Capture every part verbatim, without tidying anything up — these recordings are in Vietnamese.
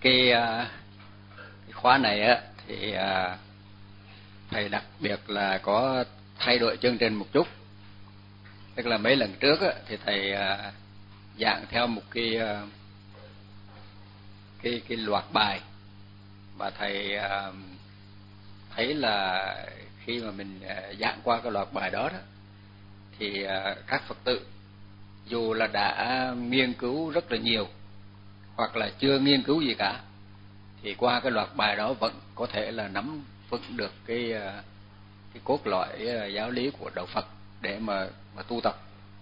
cái, cái khóa này á thì thầy đặc biệt là có thay đổi chương trình một chút. Tức là mấy lần trước á thì thầy giảng theo một cái cái cái loạt bài, và thầy thấy là khi mà mình giảng qua cái loạt bài đó đó thì các Phật tử dù là đã nghiên cứu rất là nhiều hoặc là chưa nghiên cứu gì cả thì qua cái loạt bài đó vẫn có thể là nắm vững được cái cái cốt lõi giáo lý của đạo Phật để mà mà tu tập.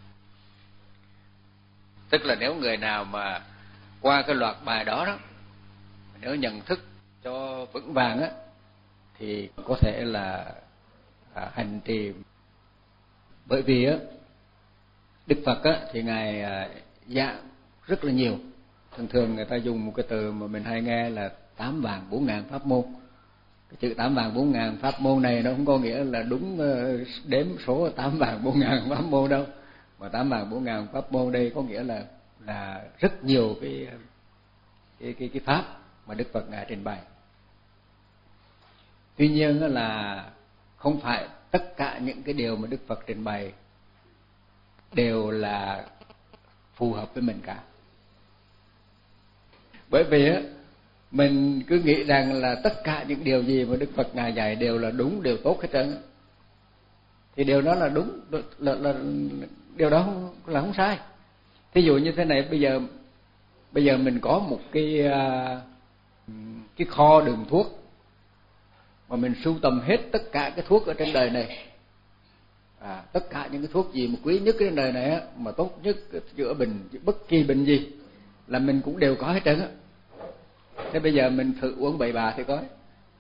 Tức là nếu người nào mà qua cái loạt bài đó đó, nếu nhận thức cho vững vàng á thì có thể là à, hành trì. Bởi vì á Đức Phật á thì ngài à, giảng rất là nhiều. Thường thường người ta dùng một cái từ mà mình hay nghe là tám vạn bốn ngàn pháp môn. Cái chữ tám vạn bốn ngàn pháp môn này nó không có nghĩa là đúng đếm số tám vạn bốn ngàn pháp môn đâu, mà tám vạn bốn ngàn pháp môn đây có nghĩa là là rất nhiều cái cái cái, cái pháp mà Đức Phật ngài trình bày. Tuy nhiên là không phải tất cả những cái điều mà Đức Phật trình bày đều là phù hợp với mình cả. Bởi vì á mình cứ nghĩ rằng là tất cả những điều gì mà Đức Phật ngài dạy đều là đúng, đều tốt hết trơn, thì điều đó là đúng, là, là, là điều đó không, là không sai. Thí dụ như thế này, bây giờ bây giờ mình có một cái cái kho đường thuốc mà mình sưu tầm hết tất cả cái thuốc ở trên đời này, à, tất cả những cái thuốc gì mà quý nhất trên đời này á, mà tốt nhất chữa bệnh bất kỳ bệnh gì là mình cũng đều có hết trơn á. Thế bây giờ mình thử uống bậy bạ thì coi.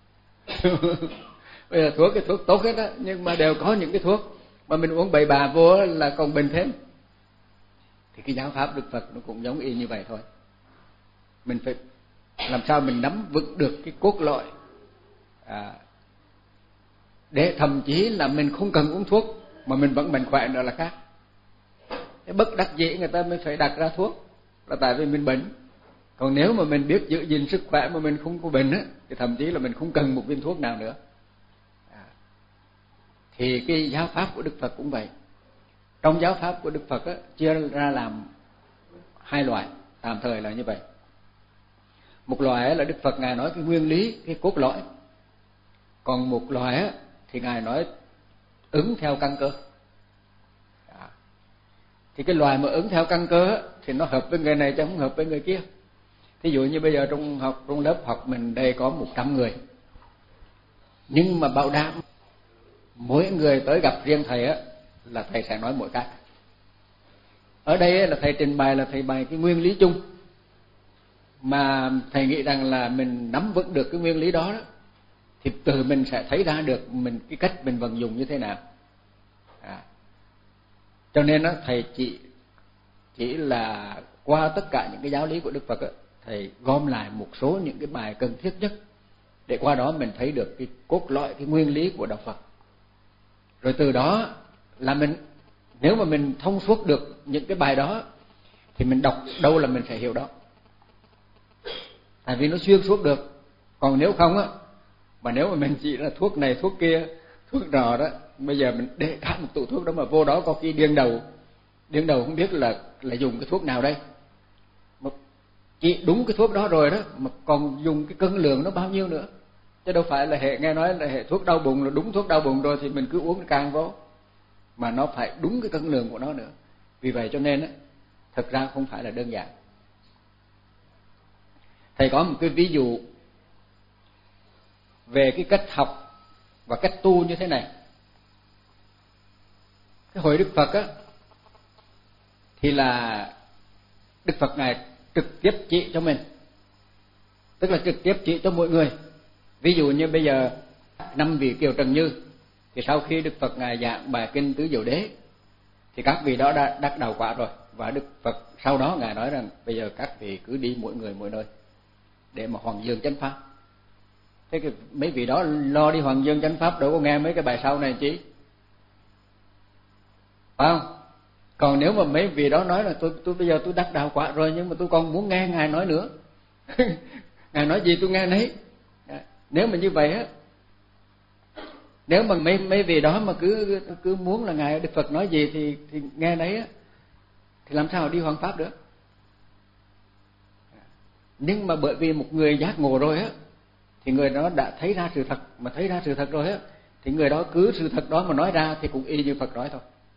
Bây giờ thuốc cái thuốc tốt hết á, nhưng mà đều có những cái thuốc mà mình uống bậy bạ vô là còn bệnh thêm. Thì cái giáo pháp Đức Phật nó cũng giống y như vậy thôi. Mình phải làm sao mình nắm vững được cái cốt lõi, à, để thậm chí là mình không cần uống thuốc mà mình vẫn mạnh khỏe nữa là khác. Thế bất đắc dĩ người ta mới phải đặt ra thuốc là tại vì mình bệnh. Còn nếu mà mình biết giữ gìn sức khỏe mà mình không có bệnh á, thì thậm chí là mình không cần một viên thuốc nào nữa. À, thì cái giáo pháp của Đức Phật cũng vậy. Trong giáo pháp của Đức Phật á, chia ra làm hai loại, tạm thời là như vậy. Một loại là Đức Phật ngài nói cái nguyên lý, cái cốt lõi. Còn một loại á, thì ngài nói ứng theo căn cơ. À, thì cái loại mà ứng theo căn cơ á, thì nó hợp với người này chứ không hợp với người kia. Thí dụ như bây giờ trong học trong lớp học mình đây có một trăm người, nhưng mà bảo đảm mỗi người tới gặp riêng thầy á là thầy sẽ nói mỗi cái. Ở đây là thầy trình bày là thầy bày cái nguyên lý chung, mà thầy nghĩ rằng là mình nắm vững được cái nguyên lý đó, đó thì từ mình sẽ thấy ra được mình cái cách mình vận dụng như thế nào. À, cho nên đó, thầy chỉ chỉ là qua tất cả những cái giáo lý của Đức Phật đó, thầy gom lại một số những cái bài cần thiết nhất để qua đó mình thấy được cái cốt lõi, cái nguyên lý của đạo Phật. Rồi từ đó là mình, nếu mà mình thông suốt được những cái bài đó thì mình đọc đâu là mình sẽ hiểu đó, tại vì nó xuyên suốt được. Còn nếu không á, mà nếu mà mình chỉ là thuốc này thuốc kia, thuốc nọ đó, bây giờ mình để cả một tủ thuốc đó mà vô đó có khi điên đầu điên đầu không biết là là dùng cái thuốc nào đây. Mà chỉ đúng cái thuốc đó rồi đó mà còn dùng cái cân lượng nó bao nhiêu nữa, chứ đâu phải là hệ nghe nói là hệ thuốc đau bụng là đúng thuốc đau bụng rồi thì mình cứ uống càng vô, mà nó phải đúng cái cân lượng của nó nữa. Vì vậy cho nên á, thực ra không phải là đơn giản. Thầy có một cái ví dụ về cái cách học và cách tu như thế này. Cái hồi Đức Phật á thì là Đức Phật ngài trực tiếp chỉ cho mình, tức là trực tiếp chỉ cho mỗi người. Ví dụ như bây giờ năm vị Kiều Trần Như, thì sau khi Đức Phật ngài giảng bài kinh Tứ Diệu Đế thì các vị đó đã đắc đạo quả rồi, và Đức Phật sau đó ngài nói rằng bây giờ các vị cứ đi mỗi người mỗi nơi để mà hoàng dương chánh pháp. Thế cái mấy vị đó lo đi hoàng dương chánh pháp đâu có nghe mấy cái bài sau này chứ, phải không? Còn nếu mà mấy vị đó nói là tôi tôi bây giờ tôi đắc đạo quả rồi nhưng mà tôi còn muốn nghe ngài nói nữa Ngài nói gì tôi nghe nấy. Nếu mà như vậy á, nếu mà mấy mấy vị đó mà cứ cứ muốn là ngài Đức Phật nói gì thì thì nghe nấy á, thì làm sao đi hoằng pháp được. Nhưng mà bởi vì một người giác ngộ rồi á, thì người đó đã thấy ra sự thật, mà thấy ra sự thật rồi á, thì người đó cứ sự thật đó mà nói ra thì cũng y như Phật nói thôi.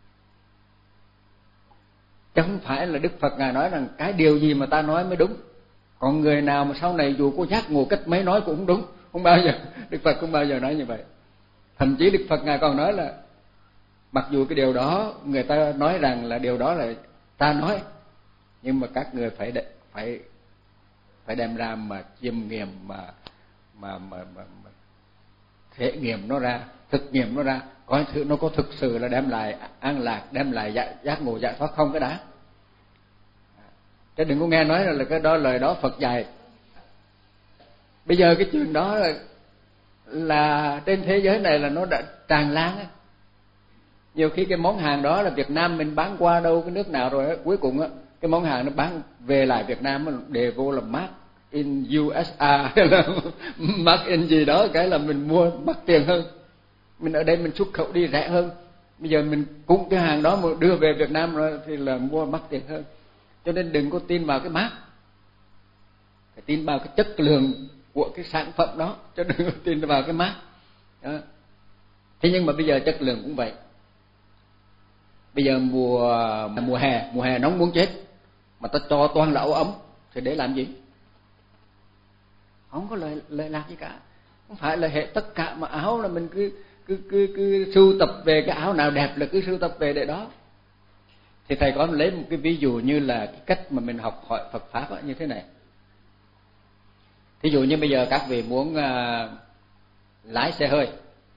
Chứ không phải là Đức Phật ngài nói rằng cái điều gì mà ta nói mới đúng, còn người nào mà sau này dù có giác ngộ cách mấy nói cũng không đúng, không bao giờ. Đức Phật không bao giờ nói như vậy. Thậm chí Đức Phật ngài còn nói là mặc dù cái điều đó người ta nói rằng là điều đó là ta nói, nhưng mà các người phải để, phải phải đem ra mà chiêm nghiệm, mà mà mà, mà, mà thể nghiệm nó ra, thực nghiệm nó ra, coi thử nó có thực sự là đem lại an lạc, đem lại giác, giác ngộ giải thoát không cái đã. Chứ đừng có nghe nói là cái đó lời đó Phật dạy. Bây giờ cái chuyện đó là, là trên thế giới này là nó đã tràn lan á. Nhiều khi cái món hàng đó là Việt Nam mình bán qua đâu cái nước nào rồi á, cuối cùng á cái món hàng nó bán về lại Việt Nam đề vô là made in u ét a hay là made in gì đó, cái là mình mua mắc tiền hơn. Mình ở đây mình xuất khẩu đi rẻ hơn. Bây giờ mình cũng cái hàng đó mà đưa về Việt Nam rồi thì là mua mắc tiền hơn. Cho nên đừng có tin vào cái mác, phải tin vào cái chất lượng của cái sản phẩm đó, chứ đừng có tin vào cái mác đó. Thế nhưng mà bây giờ chất lượng cũng vậy. Bây giờ mùa mùa hè, mùa hè nóng muốn chết, mà ta cho toàn là áo ấm thì để làm gì? Không có lợi lợi lạc gì cả. Không phải là hệ tất cả mà áo là mình cứ cứ cứ cứ sưu tập về cái áo nào đẹp là cứ sưu tập về để đó. Thì thầy có lấy một cái ví dụ như là cái cách mà mình học hỏi Phật pháp đó, như thế này. Thí dụ như bây giờ các vị muốn uh, lái xe hơi,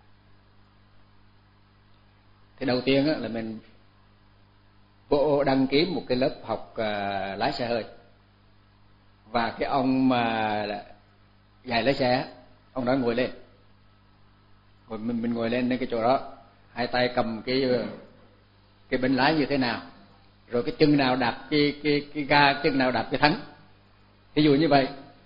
thì đầu tiên á, là mình bộ đăng ký một cái lớp học uh, lái xe hơi. Và cái ông mà dạy lái xe, ông nói ngồi lên, rồi mình mình ngồi lên cái chỗ đó, hai tay cầm cái cái bên lái như thế nào, rồi cái chân nào đạp cái cái cái ga, chân nào đạp cái thắng. Ví dụ như vậy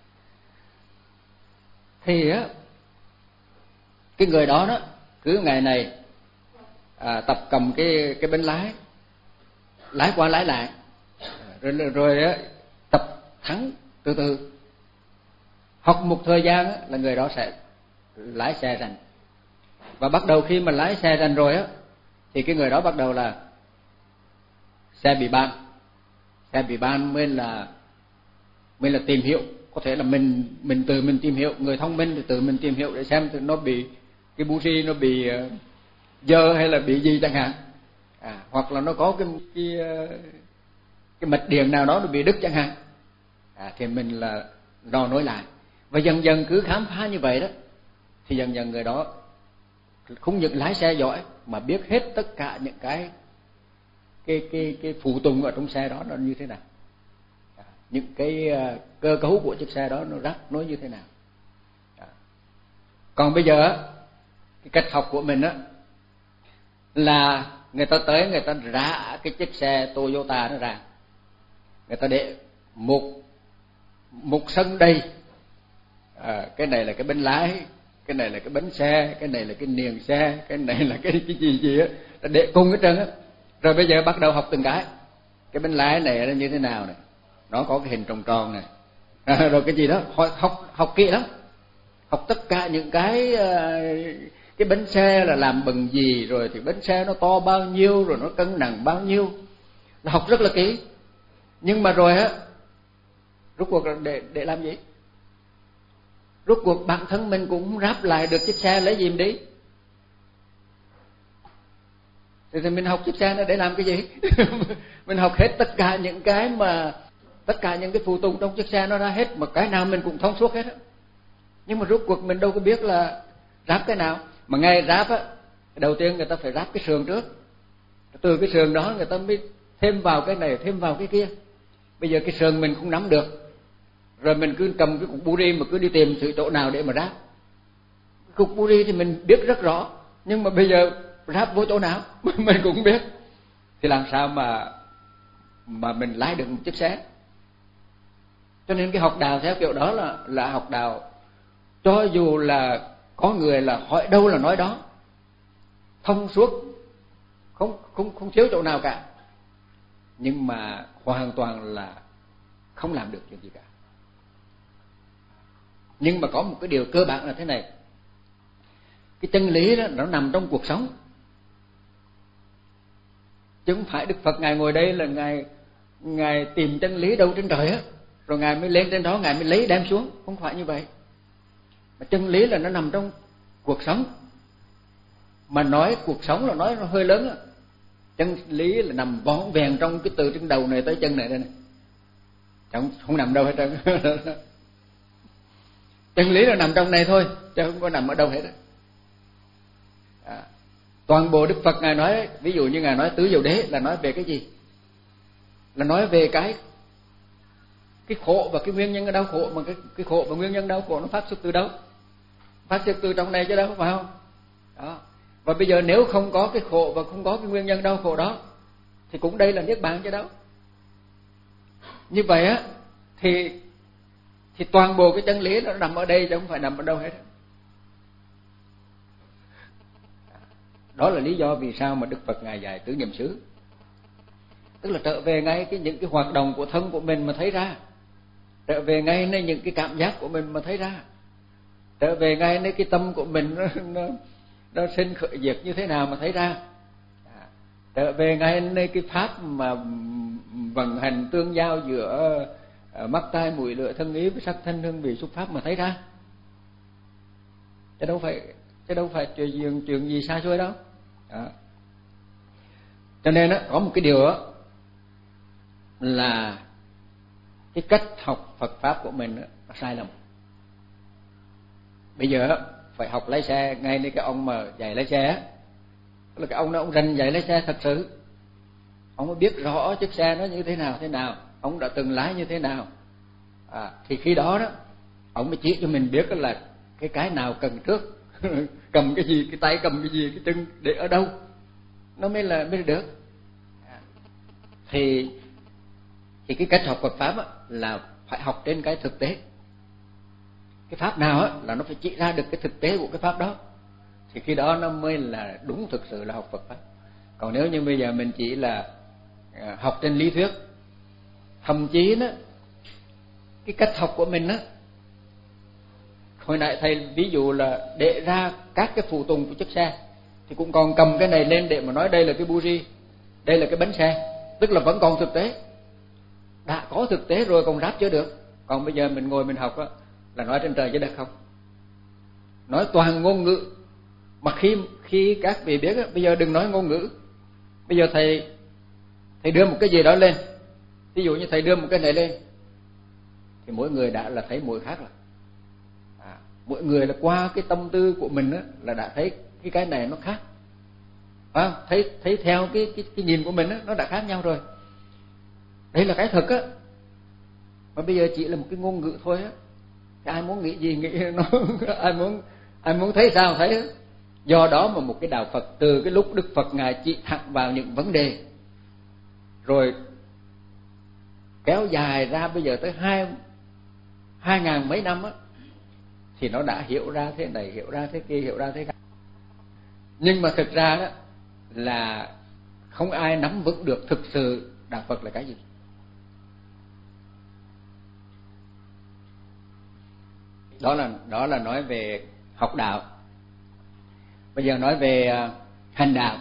thì á, cái người đó đó cứ ngày này à, tập cầm cái cái bên lái, lái qua lái lại, rồi rồi á, tập thắng từ từ. Học một thời gian á, là người đó sẽ lái xe rành. Và bắt đầu khi mà lái xe rành rồi á, thì cái người đó bắt đầu là xe bị ban. Xe bị ban mới là mới là tìm hiểu. Có thể là mình mình tự mình tìm hiểu, người thông minh thì tự mình tìm hiểu để xem nó bị cái buji nó bị dơ hay là bị gì chẳng hạn. À, hoặc là nó có cái cái cái mạch điện nào đó nó bị đứt chẳng hạn. À, thì mình là đo nối lại. Và dần dần cứ khám phá như vậy đó, thì dần dần người đó không những lái xe giỏi mà biết hết tất cả những cái cái cái cái phụ tùng ở trong xe đó nó như thế nào, à, những cái uh, cơ cấu của chiếc xe đó nó rắc nối như thế nào. À. Còn bây giờ cái cách học của mình á là người ta tới, người ta rã cái chiếc xe Toyota nó ra, người ta để một một sân đây. À, cái này là cái bánh lái, cái này là cái bánh xe, cái này là cái niềng xe, cái này là cái cái gì gì á, để cùng hết trơn á. Rồi bây giờ bắt đầu học từng cái. Cái bánh lái này nó như thế nào này, nó có cái hình tròn tròn này, à, rồi cái gì đó, học học, học kỹ lắm, học tất cả những cái cái bánh xe là làm bằng gì, rồi thì bánh xe nó to bao nhiêu, rồi nó cân nặng bao nhiêu, là học rất là kỹ. Nhưng mà rồi á, rốt cuộc là để để làm gì? Rốt cuộc bản thân mình cũng ráp lại được chiếc xe, lấy gì mình đi? Thì, thì mình học chiếc xe nó để làm cái gì? Mình học hết tất cả những cái mà tất cả những cái phụ tùng trong chiếc xe nó ra hết, mà cái nào mình cũng thông suốt hết á. Nhưng mà rốt cuộc mình đâu có biết là ráp cái nào. Mà ngay ráp á, đầu tiên người ta phải ráp cái sườn trước, từ cái sườn đó người ta mới thêm vào cái này, thêm vào cái kia. Bây giờ cái sườn mình không nắm được, rồi mình cứ cầm cái cục buri mà cứ đi tìm sự chỗ nào để mà ráp. Cục buri thì mình biết rất rõ, nhưng mà bây giờ ráp vô chỗ nào mình cũng không biết. Thì làm sao mà mà mình lái được một chiếc xe? Cho nên cái học đạo theo kiểu đó là là học đạo, cho dù là có người là hỏi đâu là nói đó, thông suốt, không không không thiếu chỗ nào cả, nhưng mà hoàn toàn là không làm được chuyện gì cả. Nhưng mà có một cái điều cơ bản là thế này, cái chân lý đó nó nằm trong cuộc sống, chứ không phải Đức Phật ngài ngồi đây là ngài ngài tìm chân lý đâu trên trời á, rồi ngài mới lên trên đó ngài mới lấy đem xuống, không phải như vậy. Mà chân lý là nó nằm trong cuộc sống, mà nói cuộc sống là nói nó hơi lớn á. Chân lý là nằm vón vẹn trong cái từ trên đầu này tới chân này đây này, không không nằm đâu hết trơn. Chân lý là nằm trong này thôi, chứ không có nằm ở đâu hết á. À, toàn bộ Đức Phật ngài nói, ví dụ như ngài nói tứ diệu đế là nói về cái gì? Là nói về cái cái khổ và cái nguyên nhân của đau khổ, mà cái cái khổ và nguyên nhân đau khổ nó phát xuất từ đâu? Phát xuất từ trong này chứ đâu, phải không? Đó. Và bây giờ nếu không có cái khổ và không có cái nguyên nhân đau khổ đó thì cũng đây là niết bàn chứ đâu. Như vậy á thì thì toàn bộ cái chân lý nó nằm ở đây chứ không phải nằm ở đâu hết. Đó là lý do vì sao mà Đức Phật ngài dạy tứ niệm xứ. Tức là trở về ngay cái những cái hoạt động của thân của mình mà thấy ra, trở về ngay nơi những cái cảm giác của mình mà thấy ra, trở về ngay nơi cái tâm của mình nó nó, nó sinh khởi diệt như thế nào mà thấy ra, à, trở về ngay nơi cái pháp mà vận hành tương giao giữa mắt tai mũi lưỡi thân ý với sắc thân hương vị xúc pháp mà thấy ra, chứ đâu phải chứ đâu phải chuyện gì, chuyện gì xa xôi đâu. Đó. Cho nên đó, có một cái điều đó là cái cách học Phật pháp của mình đó, nó sai lầm. Bây giờ phải học lái xe ngay nơi cái ông mà dạy lái xe á, là cái ông đó ông rành dạy lái xe thật sự, ông mới biết rõ chiếc xe nó như thế nào thế nào, ông đã từng lái như thế nào, à, thì khi đó đó ông mới chỉ cho mình biết là cái cái nào cần trước, cầm cái gì, cái tay cầm cái gì, cái chân để ở đâu, nó mới là mới được. À, thì thì cái cách học Phật pháp á, là phải học trên cái thực tế. Cái pháp nào á, là nó phải chỉ ra được cái thực tế của cái pháp đó, thì khi đó nó mới là đúng thực sự là học Phật pháp. Còn nếu như bây giờ mình chỉ là học trên lý thuyết, thậm chí đó cái cách học của mình á, hồi nãy thầy ví dụ là để ra các cái phụ tùng của chiếc xe thì cũng còn cầm cái này lên để mà nói đây là cái buji, đây là cái bánh xe, tức là vẫn còn thực tế, đã có thực tế rồi còn ráp chưa được. Còn bây giờ mình ngồi mình học á, là nói trên trời dưới đất không, nói toàn ngôn ngữ. Mà khi khi các vị biết á, bây giờ đừng nói ngôn ngữ. Bây giờ thầy thầy đưa một cái gì đó lên, ví dụ như thầy đưa một cái này lên, thì mỗi người đã là thấy mỗi khác rồi. À, mỗi người là qua cái tâm tư của mình á, là đã thấy cái cái này nó khác, à, thấy thấy theo cái cái cái nhìn của mình á, nó đã khác nhau rồi. Đây là cái thực á, mà bây giờ chỉ là một cái ngôn ngữ thôi á. Ai muốn nghĩ gì nghĩ nó, ai muốn ai muốn thấy sao thấy á. Do đó mà một cái đạo Phật từ cái lúc Đức Phật ngài chỉ thẳng vào những vấn đề, rồi kéo dài ra bây giờ tới hai hai ngàn mấy năm á, thì nó đã hiểu ra thế này, hiểu ra thế kia, hiểu ra thế khác. Nhưng mà thực ra đó là không ai nắm vững được thực sự đạo Phật là cái gì. Đó là đó là nói về học đạo. Bây giờ nói về uh, hành đạo.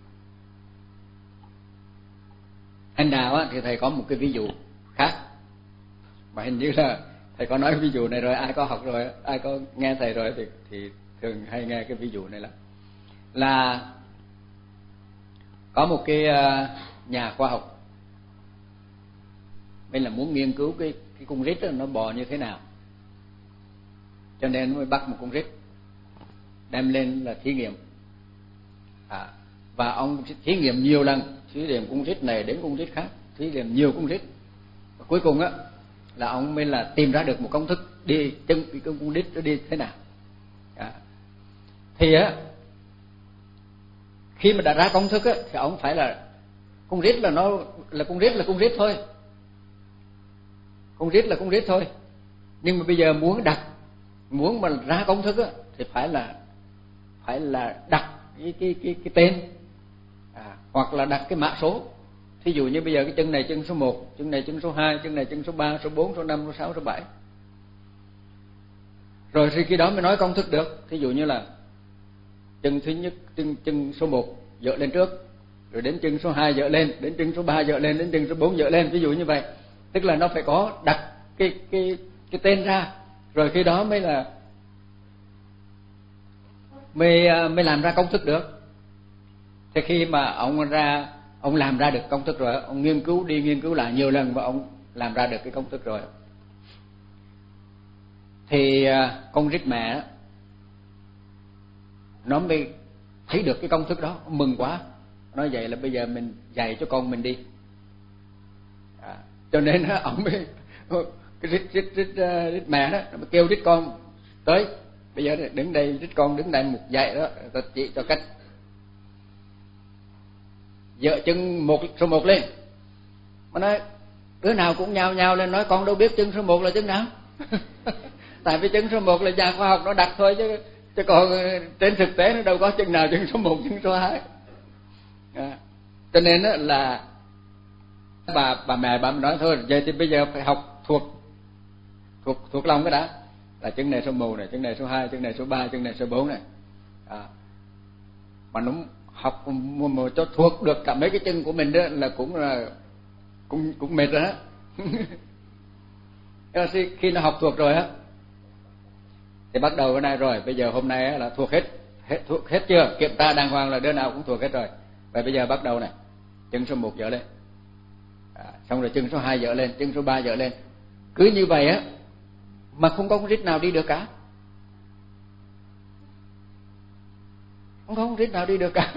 Hành đạo á, thì thầy có một cái ví dụ khác, mà hình như là thầy có nói ví dụ này rồi, ai có học rồi, ai có nghe thầy rồi thì thì thường hay nghe cái ví dụ này lắm. Là có một cái uh, nhà khoa học, bên là muốn nghiên cứu cái cái con rít đó, nó bò như thế nào, cho nên mới bắt một con rít đem lên là thí nghiệm. À, và ông thí nghiệm nhiều lần, thí nghiệm con rít này đến con rít khác, thí nghiệm nhiều con rít, và cuối cùng á là ông mới là tìm ra được một công thức đi chân cái con rít nó đi thế nào. À, thì á khi mà đã ra công thức á thì ông phải là con rít là nó là con rít là con rít thôi, con rít là con rít thôi. Nhưng mà bây giờ muốn đặt, muốn mà ra công thức á, thì phải là phải là đặt cái cái cái cái tên, à, hoặc là đặt cái mã số. Thí dụ như bây giờ cái chân này chân số một, chân này chân số hai, chân này chân số ba, số bốn, số năm, số sáu, số bảy. Rồi thì khi đó mới nói công thức được. Thí dụ như là chân thứ nhất, chân chân số một dỡ lên trước, rồi đến chân số hai dỡ lên, đến chân số ba dỡ lên, đến chân số bốn dỡ lên, ví dụ như vậy. Tức là nó phải có đặt cái cái cái tên ra, rồi khi đó mới là mới mới làm ra công thức được. Thì khi mà ông ra ông làm ra được công thức rồi, ông nghiên cứu đi nghiên cứu lại nhiều lần và ông làm ra được cái công thức rồi, thì con rít mẹ nó mới thấy được cái công thức đó, mừng quá. Nói vậy là bây giờ mình dạy cho con mình đi. À, cho nên ông mới cái rít rít rít rít mẹ đó, nó mới kêu rít con tới. Bây giờ đứng đây, rít con đứng đây một dạy đó, tôi chỉ cho cách dỡ chân một số một lên. Mà nói đứa nào cũng nhao nhao lên nói con đâu biết chân số một là chân nào. Tại vì chân số một là nhà khoa học nó đặt thôi, chứ chứ còn trên thực tế nó đâu có chân nào chân số một, chân số hai. À, cho nên là bà bà mẹ bà nói thôi, vậy thì bây giờ phải học thuộc thuộc thuộc lòng cái đã, là chân này số một này, chân này số hai, chân này số ba, chân này số bốn này. À, mà nó học mà cho thuộc được cả mấy cái chân của mình đó là cũng là cũng cũng mệt rồi đó. Khi nó học thuộc rồi á thì bắt đầu cái này rồi, bây giờ hôm nay là thuộc hết hết thuộc hết chưa, kiểm tra đàng hoàng là đứa nào cũng thuộc hết rồi. Và bây giờ bắt đầu này, chân số một dỡ lên, à, xong rồi chân số hai dỡ lên, chân số ba dỡ lên. Cứ như vậy á mà không có con rít nào đi được cả, không có con rít nào đi được cả.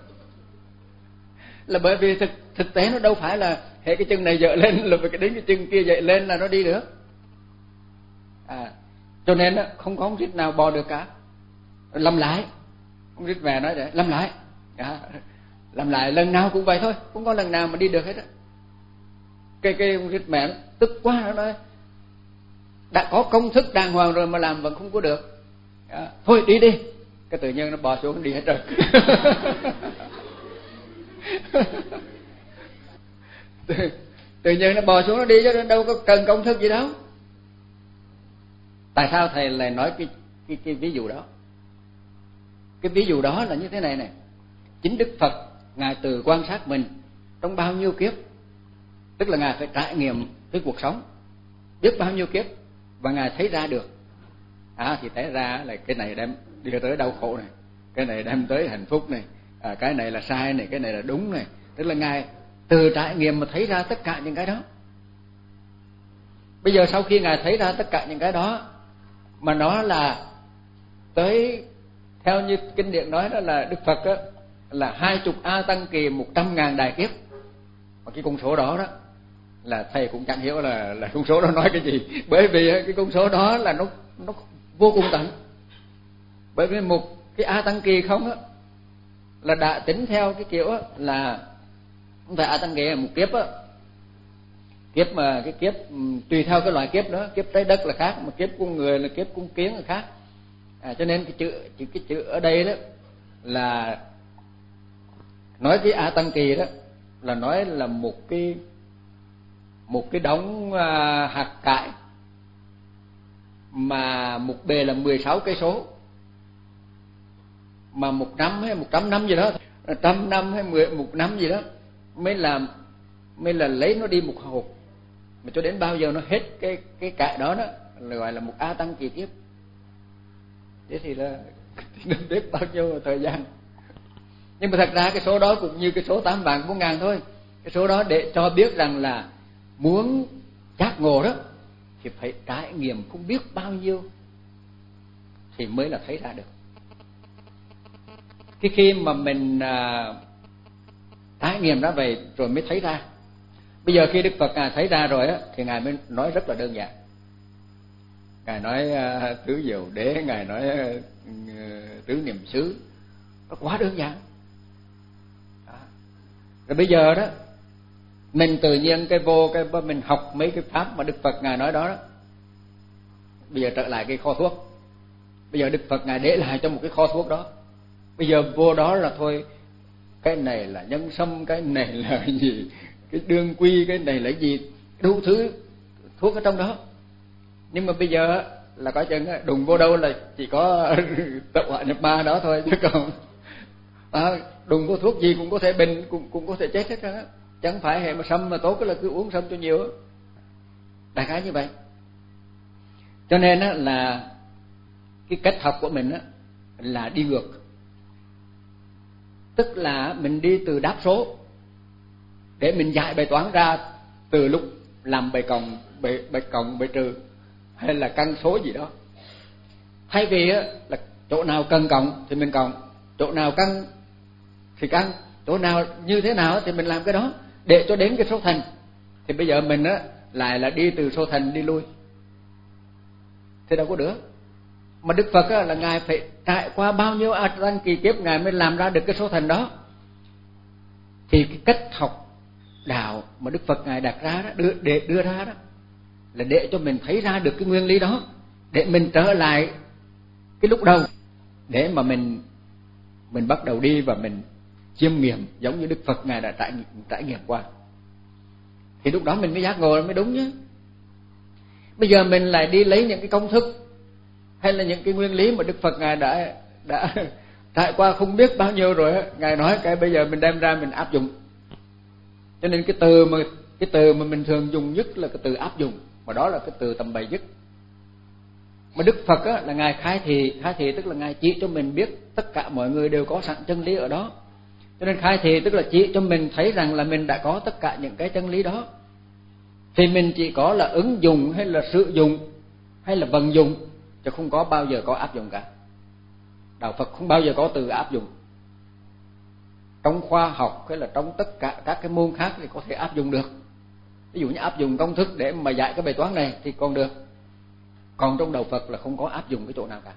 Là bởi vì thực thực tế nó đâu phải là hệ cái chân này dỡ lên là phải đến cái chân kia dậy lên là nó đi được. À, cho nên á không có con rít nào bò được cả. Làm lại, con rít về nói vậy, làm lại, à, làm lại lần nào cũng vậy thôi, không có lần nào mà đi được hết á. Cái cái con rít mẹ nó tức quá, nó nói đã có công thức đàng hoàng rồi mà làm vẫn không có được. À, thôi đi đi. Cái tự nhiên nó bò xuống đi hết rồi. tự, tự nhiên nó bò xuống nó đi chứ đâu có cần công thức gì đâu. Tại sao thầy lại nói cái cái cái ví dụ đó? Cái ví dụ đó là như thế này này. Chính Đức Phật ngài tự quan sát mình trong bao nhiêu kiếp, tức là ngài phải trải nghiệm cái cuộc sống biết bao nhiêu kiếp và ngài thấy ra được. À, thì thấy ra là cái này đem đi tới đau khổ này, cái này đem tới hạnh phúc này, à, cái này là sai này, cái này là đúng này. Tức là ngài từ trải nghiệm mà thấy ra tất cả những cái đó. Bây giờ sau khi ngài thấy ra tất cả những cái đó mà nó là tới, theo như kinh điển nói đó là Đức Phật đó, là hai chục A Tăng Kỳ một trăm ngàn đại kiếp. Và cái con số đó đó là thầy cũng chẳng hiểu là là con số đó nói cái gì, bởi vì cái con số đó là nó nó vô cùng tận. Bởi vì một cái A Tăng Kỳ không á là đã tính theo cái kiểu á, là không phải A Tăng Kỳ là một kiếp á, kiếp mà cái kiếp tùy theo cái loại kiếp đó, kiếp trái đất là khác, mà kiếp con người là kiếp con kiến là khác. À, cho nên cái chữ, chữ cái chữ ở đây đó là nói cái A Tăng Kỳ đó là nói là một cái một cái đống à, hạt cải mà một bề là mười sáu cây số, mà một năm hay một trăm năm gì đó, trăm năm hay mười một năm gì đó mới làm mới là lấy nó đi một hộp, mà cho đến bao giờ nó hết cái cái cải đó đó là gọi là một A Tăng Kỳ kiếp. Thế thì là nên biết bao nhiêu thời gian. Nhưng mà thật ra cái số đó cũng như cái số tám vạn bốn ngàn thôi. Cái số đó để cho biết rằng là muốn giác ngộ đó thì phải trải nghiệm không biết bao nhiêu thì mới là thấy ra được. Cái khi mà mình à, trải nghiệm ra vậy rồi mới thấy ra. Bây giờ khi Đức Phật Ngài thấy ra rồi á thì Ngài mới nói rất là đơn giản. Ngài nói uh, tứ diệu đế, Ngài nói uh, tứ niệm xứ, nó quá đơn giản. Đó. Rồi bây giờ đó Mình tự nhiên cái vô cái mình học mấy cái pháp mà Đức Phật ngài nói đó, đó. Bây giờ trở lại cái kho thuốc. Bây giờ Đức Phật ngài để lại cho một cái kho thuốc đó. Bây giờ vô đó là thôi, cái này là nhân sâm, cái này là gì, cái đương quy, cái này là gì, đủ thứ thuốc ở trong đó. Nhưng mà bây giờ là có chừng đụng vô đâu là chỉ có tẩu hỏa nhập ma đó thôi, chứ còn à, đụng vô thuốc gì cũng có thể bệnh, cũng cũng có thể chết hết á. Chẳng phải hệ mà sâm mà tốt là cứ uống sâm cho nhiều. Đại khái như vậy. Cho nên á là cái cách học của mình á là đi ngược. Tức là mình đi từ đáp số để mình giải bài toán ra từ lúc làm bài cộng, bài, bài cộng, bài trừ hay là căn số gì đó. Thay vì á là chỗ nào cần cộng thì mình cộng, chỗ nào căn thì căn, chỗ nào như thế nào thì mình làm cái đó để cho đến cái số thành. Thì bây giờ mình á lại là đi từ số thành đi lui thì đâu có được. Mà Đức Phật á, là ngài phải trải qua bao nhiêu a tăng kỳ kiếp ngài mới làm ra được cái số thành đó. Thì cái cách học đạo mà Đức Phật ngài đặt ra đó, đưa để đưa ra đó là để cho mình thấy ra được cái nguyên lý đó, để mình trở lại cái lúc đầu, để mà mình mình bắt đầu đi và mình chiêm nghiệm giống như Đức Phật ngài đã trải trải nghiệm qua. Thì lúc đó mình mới giác ngộ mới đúng nhé. Bây giờ mình lại đi lấy những cái công thức hay là những cái nguyên lý mà Đức Phật ngài đã đã trải qua không biết bao nhiêu rồi, ngài nói cái bây giờ mình đem ra mình áp dụng. Cho nên cái từ mà cái từ mà mình thường dùng nhất là cái từ áp dụng, mà đó là cái từ tầm bậy nhất. Mà Đức Phật á, là ngài khai thị, khai thị tức là ngài chỉ cho mình biết tất cả mọi người đều có sẵn chân lý ở đó. Cho nên khai thị tức là chỉ cho mình thấy rằng là mình đã có tất cả những cái chân lý đó. Thì mình chỉ có là ứng dụng hay là sử dụng hay là vận dụng, chứ không có bao giờ có áp dụng cả. Đạo Phật không bao giờ có từ áp dụng. Trong khoa học hay là trong tất cả các cái môn khác thì có thể áp dụng được. Ví dụ như áp dụng công thức để mà giải cái bài toán này thì còn được. Còn trong đạo Phật là không có áp dụng cái chỗ nào cả.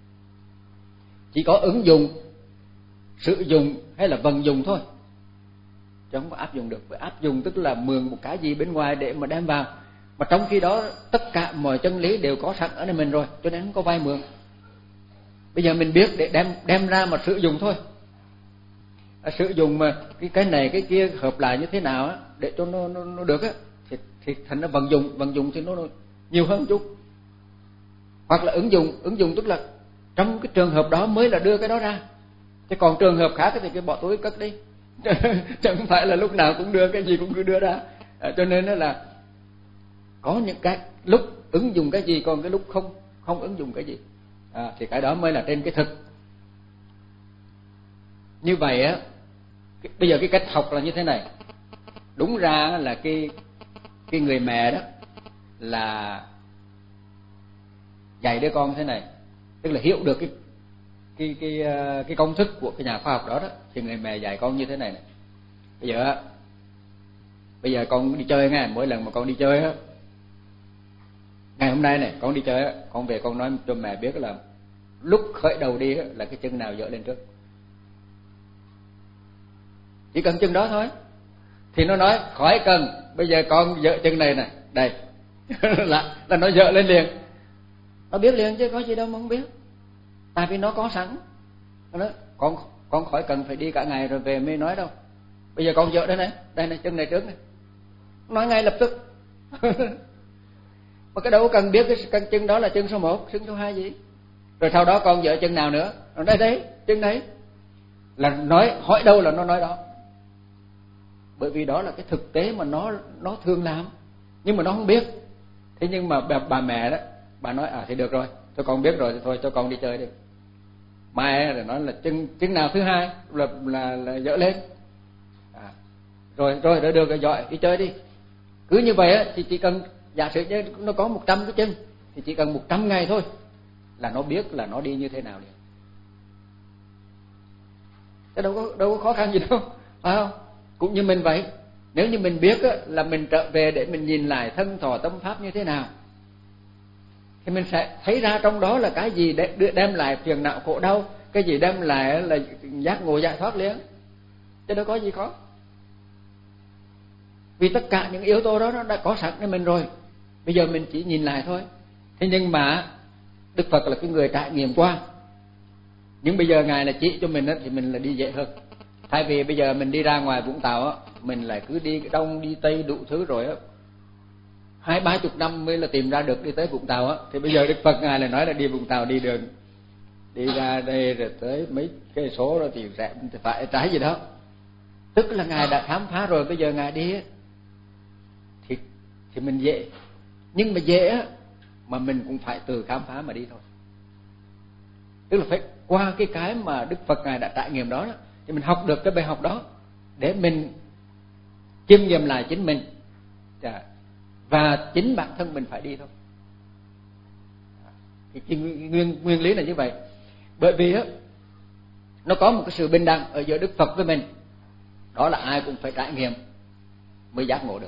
Chỉ có ứng dụng, sử dụng hay là vận dụng thôi, chứ không có áp dụng được. Và áp dụng tức là mượn một cái gì bên ngoài để mà đem vào. Mà trong khi đó tất cả mọi chân lý đều có sẵn ở đây mình rồi, cho nên không có vay mượn. Bây giờ mình biết để đem đem ra mà sử dụng thôi. À, sử dụng mà cái cái này cái kia hợp lại như thế nào á để cho nó nó, nó được á thì thì thành nó vận dụng, vận dụng thì nó, nó nhiều hơn một chút. Hoặc là ứng dụng, ứng dụng tức là trong cái trường hợp đó mới là đưa cái đó ra. Chứ còn trường hợp khác thì cái bỏ túi cất đi. Chẳng phải là lúc nào cũng đưa cái gì cũng cứ đưa ra. À, cho nên đó là có những cái lúc ứng dụng cái gì, còn cái lúc không không ứng dụng cái gì. À, thì cái đó mới là trên cái thực. Như vậy á, bây giờ cái cách học là như thế này. Đúng ra là cái cái người mẹ đó là dạy đứa con thế này, tức là hiểu được cái cái cái cái công thức của cái nhà khoa học đó đó, thì người mẹ dạy con như thế này này. Bây giờ bây giờ con đi chơi nghe, mỗi lần mà con đi chơi á, ngày hôm nay này con đi chơi á, con về con nói cho mẹ biết là lúc khởi đầu đi á, là cái chân nào dỡ lên trước. Chỉ cần chân đó thôi. Thì nó nói khỏi cần, bây giờ con dỡ chân này nè, đây là là nó dỡ lên liền. Nó biết liền chứ có gì đâu mà không biết. Tại vì nó có sẵn. Nó nói con con khỏi cần phải đi cả ngày rồi về mới nói đâu. Bây giờ con dỡ đây này, đây này, chân này trước này. Nói ngay lập tức. Mà cái đâu có cần biết cái, cái chân đó là chân số một, chân số hai gì. Rồi sau đó con dỡ chân nào nữa. Rồi đây đấy, chân đấy. Là nói hỏi đâu là nó nói đó. Bởi vì đó là cái thực tế mà nó nó thường làm, nhưng mà nó không biết. Thế nhưng mà bà, bà mẹ đó, bà nói à thì được rồi, cho con biết rồi thì thôi cho con đi chơi đi. Mai rồi nói là chân chân nào thứ hai là là, là dỡ lên. À, rồi rồi đã được rồi, giỏi đi chơi đi. Cứ như vậy á thì chỉ cần giả sử như nó có một trăm cái chân thì chỉ cần một trăm ngày thôi là nó biết là nó đi như thế nào liền. Chứ đâu có đâu có khó khăn gì đâu, phải không? Cũng như mình vậy, nếu như mình biết á, là mình trở về để mình nhìn lại thân thọ tâm pháp như thế nào, thì mình sẽ thấy ra trong đó là cái gì đem lại phiền não khổ đau, cái gì đem lại là giác ngộ giải thoát liền, chứ đâu có gì khó. Vì tất cả những yếu tố đó nó đã có sẵnในmình rồi, bây giờ mình chỉ nhìn lại thôi. Thế nhưng mà Đức Phật là cái người trải nghiệm qua, nhưng bây giờ Ngài là chỉ cho mình đó, thì mình là đi dễ hơn. Thay vì bây giờ mình đi ra ngoài Vũng Tàu á, mình lại cứ đi đông đi tây đủ thứ rồi á, hai ba chục năm mới là tìm ra được đi tới Vũng Tàu á. Thì bây giờ Đức Phật Ngài lại nói là đi Vũng Tàu đi đường, đi ra đây rồi tới mấy cây số đó thì rẽ phải trái gì đó, tức là Ngài đã khám phá rồi. Bây giờ Ngài đi thì thì mình dễ, nhưng mà dễ á mà mình cũng phải từ khám phá mà đi thôi. Tức là phải qua cái cái mà Đức Phật Ngài đã trải nghiệm đó, đó thì mình học được cái bài học đó để mình chiêm nghiệm lại chính mình, và chính bản thân mình phải đi thôi. Thì nguyên nguyên lý là như vậy. Bởi vì á nó có một cái sự bình đẳng ở giữa Đức Phật với mình, đó là ai cũng phải trải nghiệm mới giác ngộ được.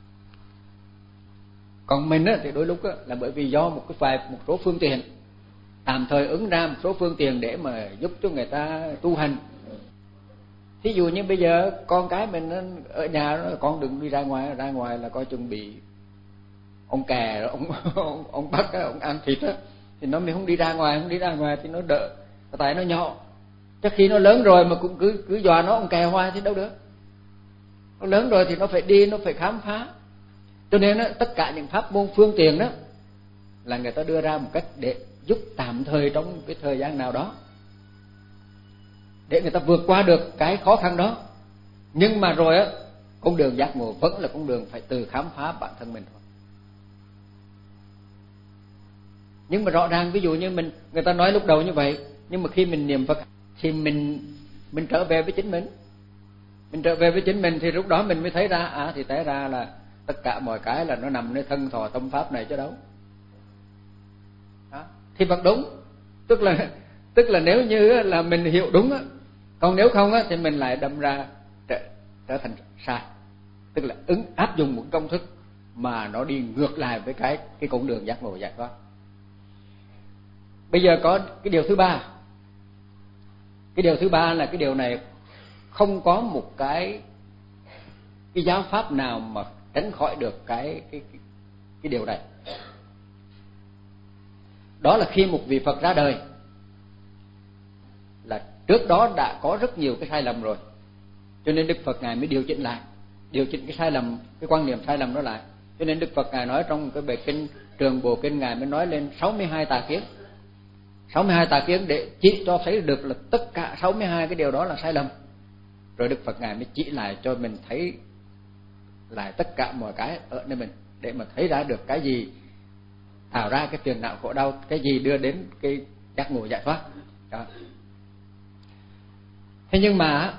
Còn mình á thì đôi lúc á là bởi vì do một cái vài một số phương tiện tạm thời ứng ra một số phương tiện để mà giúp cho người ta tu hành. Thí dụ như bây giờ con cái mình ở nhà đó, con đừng đi ra ngoài, ra ngoài là coi chừng bị ông kè ông ông, ông bắt á, ông ăn thịt á, thì nó mình không đi ra ngoài, không đi ra ngoài thì nó đỡ, tại nó nhỏ. Chắc khi nó lớn rồi mà cũng cứ cứ dọa nó ông kè hoài thì đâu được. Nó lớn rồi thì nó phải đi, nó phải khám phá. Cho nên á, tất cả những pháp môn phương tiện đó là người ta đưa ra một cách để giúp tạm thời trong cái thời gian nào đó, để người ta vượt qua được cái khó khăn đó. Nhưng mà rồi á, con đường giác ngộ vẫn là con đường phải từ khám phá bản thân mình thôi. Nhưng mà rõ ràng ví dụ như mình, người ta nói lúc đầu như vậy, nhưng mà khi mình niệm Phật thì mình mình trở về với chính mình. Mình trở về với chính mình thì lúc đó mình mới thấy ra, à thì té ra là tất cả mọi cái là nó nằm nơi thân thọ tâm pháp này chứ đâu. Đó, thì vẫn đúng. Tức là tức là nếu như là mình hiểu đúng á, còn nếu không á thì mình lại đâm ra trở, trở thành sai. Tức là ứng áp dụng một công thức mà nó đi ngược lại với cái cái con đường giác ngộ giải thoát. Bây giờ có cái điều thứ ba. Cái điều thứ ba là cái điều này không có một cái cái giáo pháp nào mà tránh khỏi được cái cái cái, cái điều này. Đó là khi một vị Phật ra đời là trước đó đã có rất nhiều cái sai lầm rồi, cho nên Đức Phật Ngài mới điều chỉnh lại, điều chỉnh cái sai lầm, cái quan niệm sai lầm đó lại. Cho nên Đức Phật Ngài nói trong cái bài kinh Trường Bộ Kinh, Ngài mới nói lên sáu mươi hai tà kiến. sáu mươi hai tà kiến để chỉ cho thấy được là tất cả sáu mươi hai cái điều đó là sai lầm. Rồi Đức Phật Ngài mới chỉ lại cho mình thấy lại tất cả mọi cái ở nơi mình, để mà thấy ra được cái gì tạo ra cái phiền não khổ đau, cái gì đưa đến cái giác ngộ giải thoát đó. Thế nhưng mà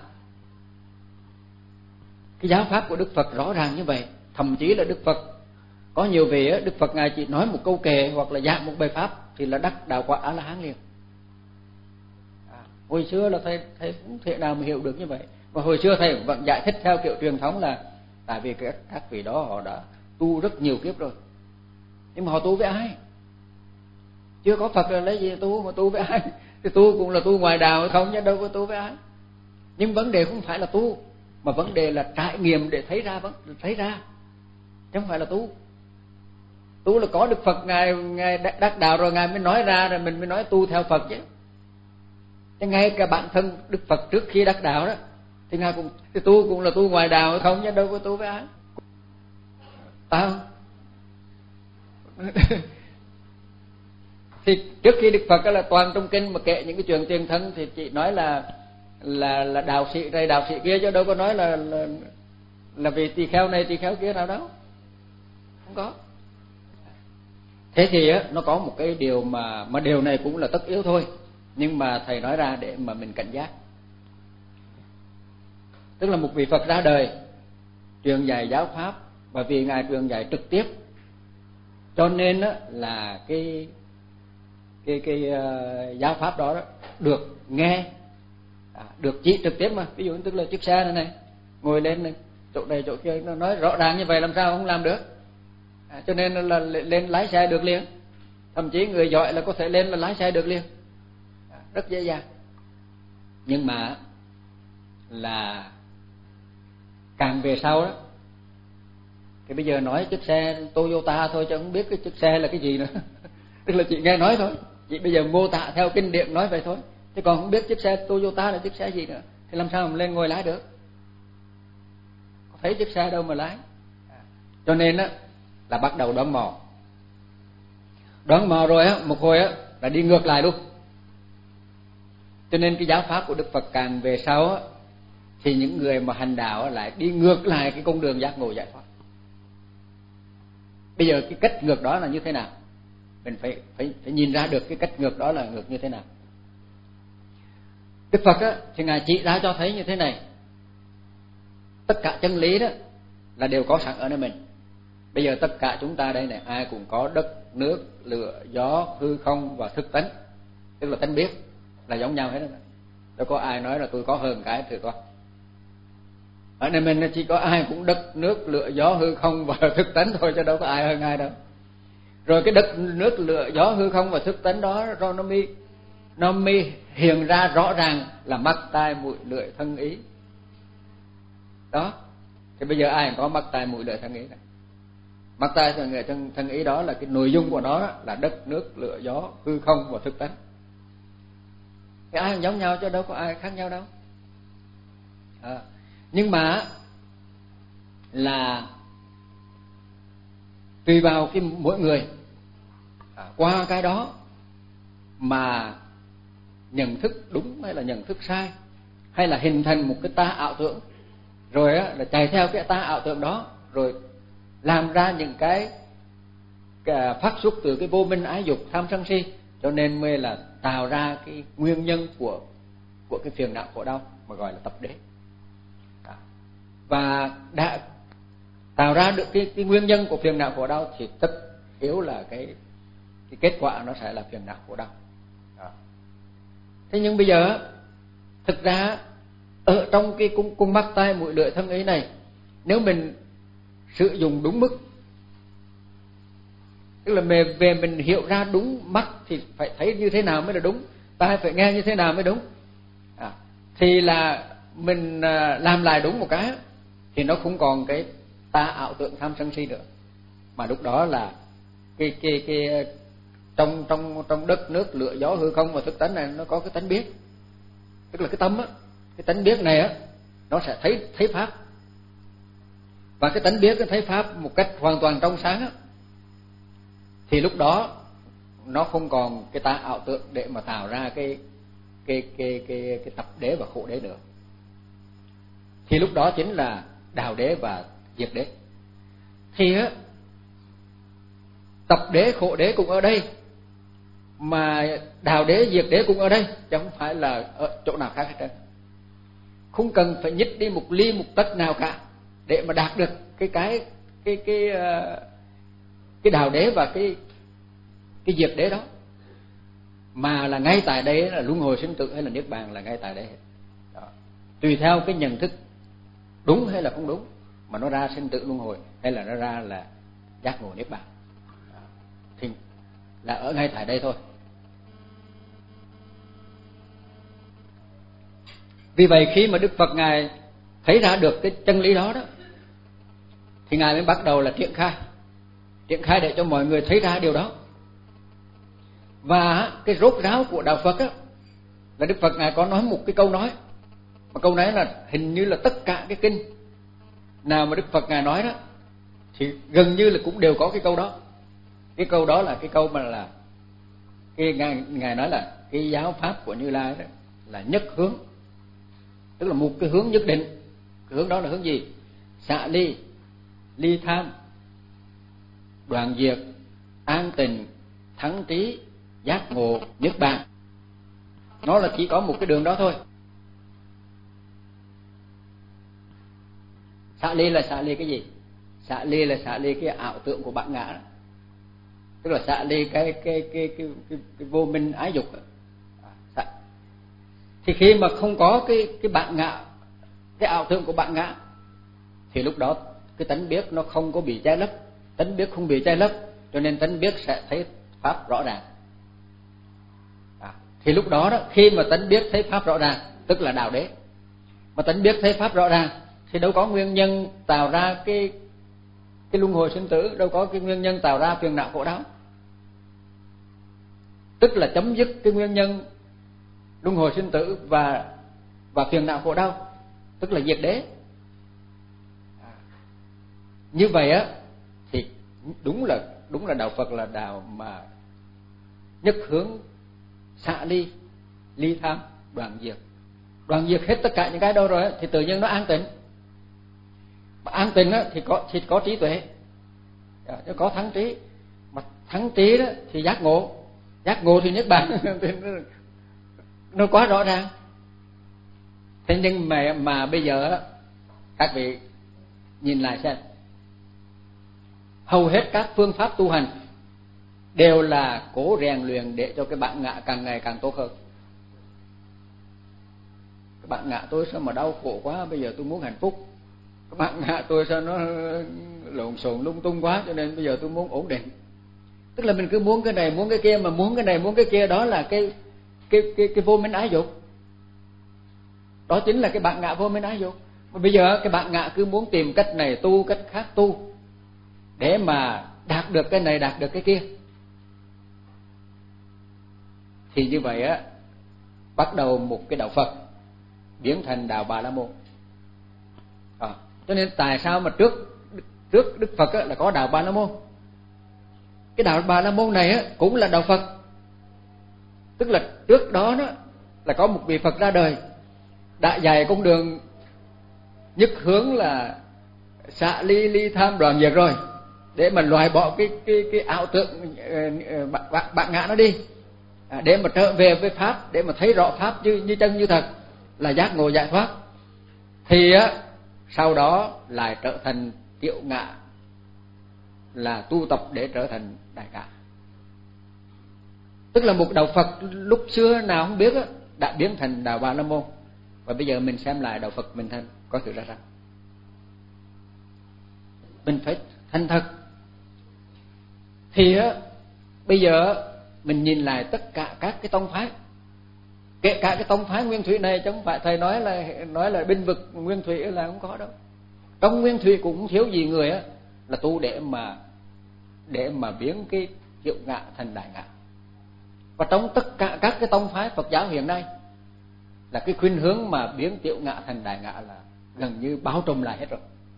cái giáo pháp của Đức Phật rõ ràng như vậy, thậm chí là Đức Phật có nhiều vị á, Đức Phật Ngài chỉ nói một câu kệ hoặc là giảng một bài pháp thì là đắc đạo quả A La Hán liền. À, hồi xưa là thầy thầy cũng thể nào mà hiểu được như vậy, và hồi xưa thầy vẫn giải thích theo kiểu truyền thống là tại vì các các vị đó họ đã tu rất nhiều kiếp rồi, nhưng mà họ tu với ai? Chưa có Phật là lấy gì tu, mà tu với ai? Thì tu cũng là tu ngoài đạo không, chứ đâu có tu với ai. Nhưng vấn đề không phải là tu, mà vấn đề là trải nghiệm để thấy ra, vẫn thấy ra, chứ không phải là tu. Tu là có Đức Phật Ngài Ngài đắc đạo rồi Ngài mới nói ra, rồi mình mới nói tu theo Phật chứ. Chứ ngay cả bản thân Đức Phật trước khi đắc đạo đó thì Ngài cũng thì tu cũng là tu ngoài đạo không, chứ đâu có tu với ai. Phải không? Thì trước khi Đức Phật là toàn trong kinh mà kể những cái chuyện tiền thân thì chỉ nói là là là đạo sĩ này đạo sĩ kia, chứ đâu có nói là là, là vì tỳ kheo này tỳ kheo kia nào đâu, không có. Thế thì á, nó có một cái điều mà mà điều này cũng là tất yếu thôi, nhưng mà thầy nói ra để mà mình cảnh giác. Tức là một vị Phật ra đời truyền dạy giáo pháp, và vì Ngài truyền dạy trực tiếp, cho nên á, là cái cái cái uh, giáo pháp đó, đó được nghe, à, được chỉ trực tiếp mà. Ví dụ tức là chiếc xe này này, ngồi lên này, chỗ này chỗ kia, nó nói rõ ràng như vậy làm sao không làm được. À, cho nên là lên lái xe được liền, thậm chí người giỏi là có thể lên là lái xe được liền, à, rất dễ dàng. Nhưng mà là càng về sau đó Thì bây giờ nói chiếc xe Toyota thôi chứ không biết cái chiếc xe là cái gì nữa. Tức là chị nghe nói thôi, chị bây giờ mô tả theo kinh điển nói vậy thôi, chứ còn không biết chiếc xe Toyota là chiếc xe gì nữa, thì làm sao mà lên ngồi lái được? Có thấy chiếc xe đâu mà lái. Cho nên á là bắt đầu đoán mò. Đoán mò rồi á, một hồi á là đi ngược lại luôn. Cho nên cái giáo pháp của Đức Phật càng về sau á, thì những người mà hành đạo lại đi ngược lại cái con đường giác ngộ giải thoát. Bây giờ cái cách ngược đó là như thế nào? Mình phải phải phải nhìn ra được cái cách ngược đó là ngược như thế nào. Đức Phật á thì ngài chỉ ra cho thấy như thế này. Tất cả chân lý đó là đều có sẵn ở nơi mình. Bây giờ tất cả chúng ta đây này, ai cũng có đất, nước, lửa, gió, hư không và thức tánh, tức là tánh biết là giống nhau hết đó. Đâu có ai nói là tôi có hơn cái thử coi. Ở nơi mình chỉ có ai cũng đất, nước, lửa, gió, hư không và thức tánh thôi, chứ đâu có ai hơn ai đâu. Rồi cái đất, nước, lửa, gió, hư không và thức tánh đó rồi nó mới nó mới hiện ra rõ ràng là mắt, tai, mũi, lưỡi, thân, ý. Đó. Thì bây giờ ai cũng có mắt, tai, mũi, lưỡi, thân, ý này. Mắt, tai, thân, lưỡi, thân, thân, ý đó là cái nội dung của nó là đất, nước, lửa, gió, hư không và thức tánh. Thì ai cũng giống nhau chứ đâu có ai khác nhau đâu. À, nhưng mà là tùy vào cái mỗi người à, qua cái đó mà nhận thức đúng hay là nhận thức sai, hay là hình thành một cái ta ảo tưởng, rồi á là chạy theo cái ta ảo tưởng đó, rồi làm ra những cái, cái phát xuất từ cái vô minh ái dục tham sân si, cho nên mới là tạo ra cái nguyên nhân của của cái phiền não khổ đau mà gọi là tập đế. Và đã tạo ra được cái, cái nguyên nhân của phiền não khổ đau thì tất yếu là cái cái kết quả nó sẽ là phiền não khổ đau. Đó. Thế nhưng bây giờ thực ra ở trong cái cung, cung mắt tai mũi lưỡi thân ý này, nếu mình sử dụng đúng mức, tức là về, về mình hiểu ra đúng, mắt thì phải thấy như thế nào mới là đúng, tai phải nghe như thế nào mới đúng, à, thì là mình làm lại đúng một cái thì nó không còn cái ta ảo tưởng tham sân si nữa, mà lúc đó là cái cái cái trong trong trong đất, nước, lửa, gió, hư không và thức tánh này nó có cái tánh biết, tức là cái tâm á, cái tánh biết này á nó sẽ thấy thấy pháp, và cái tánh biết cái thấy pháp một cách hoàn toàn trong sáng á, thì lúc đó nó không còn cái ta ảo tưởng để mà tạo ra cái cái cái cái cái tập đế và khổ đế nữa. Thì lúc đó chính là đào đế và diệt đế. Thì á tập đế khổ đế cũng ở đây, mà đào đế diệt đế cũng ở đây, chứ không phải là ở chỗ nào khác hết trơn. Không cần phải nhích đi một ly một tấc nào cả để mà đạt được cái cái cái cái cái đào đế và cái cái diệt đế đó, mà là ngay tại đây là luân hồi sinh tử hay là niết bàn là ngay tại đây hết. Đó. Tùy theo cái nhận thức đúng hay là không đúng mà nó ra sinh tử luân hồi hay là nó ra là giác ngộ niết bàn. Đó. Thì là ở ngay tại đây thôi. Vì vậy khi mà Đức Phật ngài thấy ra được cái chân lý đó đó, thì ngài mới bắt đầu là triển khai, triển khai để cho mọi người thấy ra điều đó. Và cái rốt ráo của đạo Phật á là Đức Phật ngài có nói một cái câu nói, mà câu nói là hình như là tất cả cái kinh nào mà Đức Phật ngài nói đó thì gần như là cũng đều có cái câu đó. Cái câu đó là cái câu mà là cái ngài, ngài nói là cái giáo pháp của Như Lai đó là nhất hướng, tức là một cái hướng nhất định. Cái hướng đó là hướng gì? Xả ly, ly tham, đoạn diệt, an tịnh, thắng trí, giác ngộ, niết bàn. Nó là chỉ có một cái đường đó thôi. Xả ly là xả ly cái gì? Xả ly là xả ly cái ảo tưởng của bản ngã đó. Tức là xả ly cái cái cái cái cái, cái vô minh ái dục đó. À, thì khi mà không có cái cái bản ngã, cái ảo tưởng của bản ngã, thì lúc đó cái tánh biết nó không có bị che lấp, tánh biết không bị che lấp, cho nên tánh biết sẽ thấy pháp rõ ràng. À, thì lúc đó đó khi mà tánh biết thấy pháp rõ ràng tức là đạo đế. Mà tánh biết thấy pháp rõ ràng thì đâu có nguyên nhân tạo ra cái cái luân hồi sinh tử, đâu có cái nguyên nhân tạo ra phiền não khổ đau. Tức là chấm dứt cái nguyên nhân luân hồi sinh tử và và phiền não khổ đau, tức là diệt đế. À, như vậy á thì đúng là đúng là đạo Phật là đạo mà nhất hướng xả ly, ly tham, đoạn diệt. Đoạn diệt hết tất cả những cái đâu rồi á, thì tự nhiên nó an tịnh. Mà an tịnh á thì có thì có trí tuệ, nó có thắng trí. Mà thắng trí đó thì giác ngộ, giác ngộ thì niết bàn. Nó quá rõ ràng. Thế nhưng mà mà bây giờ các vị nhìn lại xem, hầu hết các phương pháp tu hành đều là cố rèn luyện để cho cái bản ngã càng ngày càng tốt hơn. Cái bản ngã tôi sao mà đau khổ quá, bây giờ tôi muốn hạnh phúc. Cái bản ngã tôi sao nó lộn xộn lung tung quá, cho nên bây giờ tôi muốn ổn định. Tức là mình cứ muốn cái này muốn cái kia, mà muốn cái này muốn cái kia, đó là cái cái cái cái vô minh ái dục. Đó chính là cái bản ngã vô minh ái dục. Mà bây giờ cái bản ngã cứ muốn tìm cách này tu, cách khác tu để mà đạt được cái này, đạt được cái kia. Thì như vậy á, bắt đầu một cái đạo Phật biến thành đạo Bà La Môn. À, cho nên tại sao mà trước trước Đức Phật á, là có đạo Bà La Môn. Cái đạo Bà La Môn này á, cũng là đạo Phật. Tức là trước đó đó là có một vị Phật ra đời, đã dạy con đường nhất hướng là xả ly, ly tham, đoạn diệt rồi, để mà loại bỏ cái cái cái ảo tưởng bạn bạn ngã nó đi, à, để mà trở về với pháp, để mà thấy rõ pháp như như chân như thật, là giác ngộ giải thoát. Thì á sau đó lại trở thành tiểu ngã, là tu tập để trở thành đại ngã. Tức là một đạo Phật lúc xưa nào không biết á, đã biến thành đạo Bà La Môn. Và bây giờ mình xem lại đạo Phật mình thành có sự ra sao. Mình phải thành thật. Thì á bây giờ mình nhìn lại tất cả các cái tông phái, kể cả cái tông phái Nguyên Thủy này, chứ không phải thầy nói là nói là binh vực Nguyên Thủy là không có đâu. Trong Nguyên Thủy cũng không thiếu gì người á là tu để mà để mà biến cái tiểu ngã thành đại ngã. Và trong tất cả các cái tông phái Phật giáo hiện nay là cái khuynh hướng mà biến tiểu ngã thành đại ngã là gần như bao trùm lại hết rồi.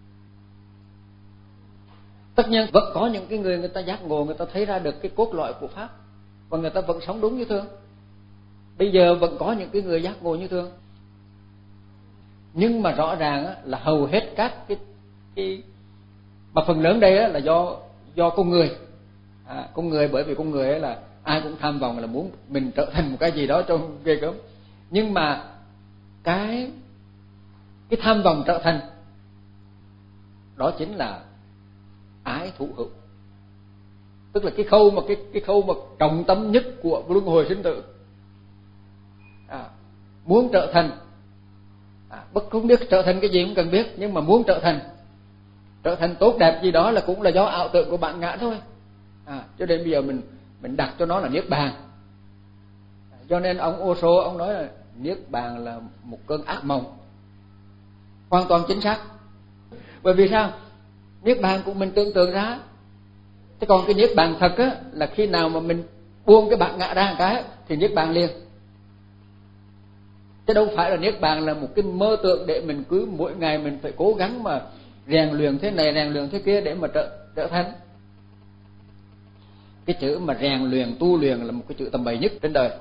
Tất nhiên vẫn có những cái người người ta giác ngộ, người ta thấy ra được cái cốt lõi của pháp và người ta vẫn sống đúng như thường. Bây giờ vẫn có những cái người giác ngộ như thường. Nhưng mà rõ ràng á, là hầu hết các cái cái mà phần lớn đây á, là do do con người. À, con người bởi vì con người ấy là ai cũng tham vọng là muốn mình trở thành một cái gì đó cho ghê gớm. Nhưng mà cái cái tham vọng trở thành đó chính là ái thủ hữu. Tức là cái khâu mà cái cái khâu mà trọng tâm nhất của luân hồi sinh tử. À, muốn trở thành, à, bất không biết trở thành cái gì cũng cần biết, nhưng mà muốn trở thành trở thành tốt đẹp gì đó là cũng là do ảo tưởng của bản ngã thôi. À, cho nên bây giờ mình mình đặt cho nó là niết bàn. À, cho nên ông Osho ông nói là niết bàn là một cơn ác mộng. Hoàn toàn chính xác. Bởi vì sao? Niết bàn của mình tưởng tượng ra. Thế còn cái niết bàn thật á là khi nào mà mình buông cái bản ngã ra một cái thì niết bàn liền. Chứ đâu phải là niết bàn là một cái mơ tượng để mình cứ mỗi ngày mình phải cố gắng mà rèn luyện thế này rèn luyện thế kia để mà trở trở thành. Cái chữ mà rèn luyện tu luyện là một cái chữ tầm bậy nhất trên đời.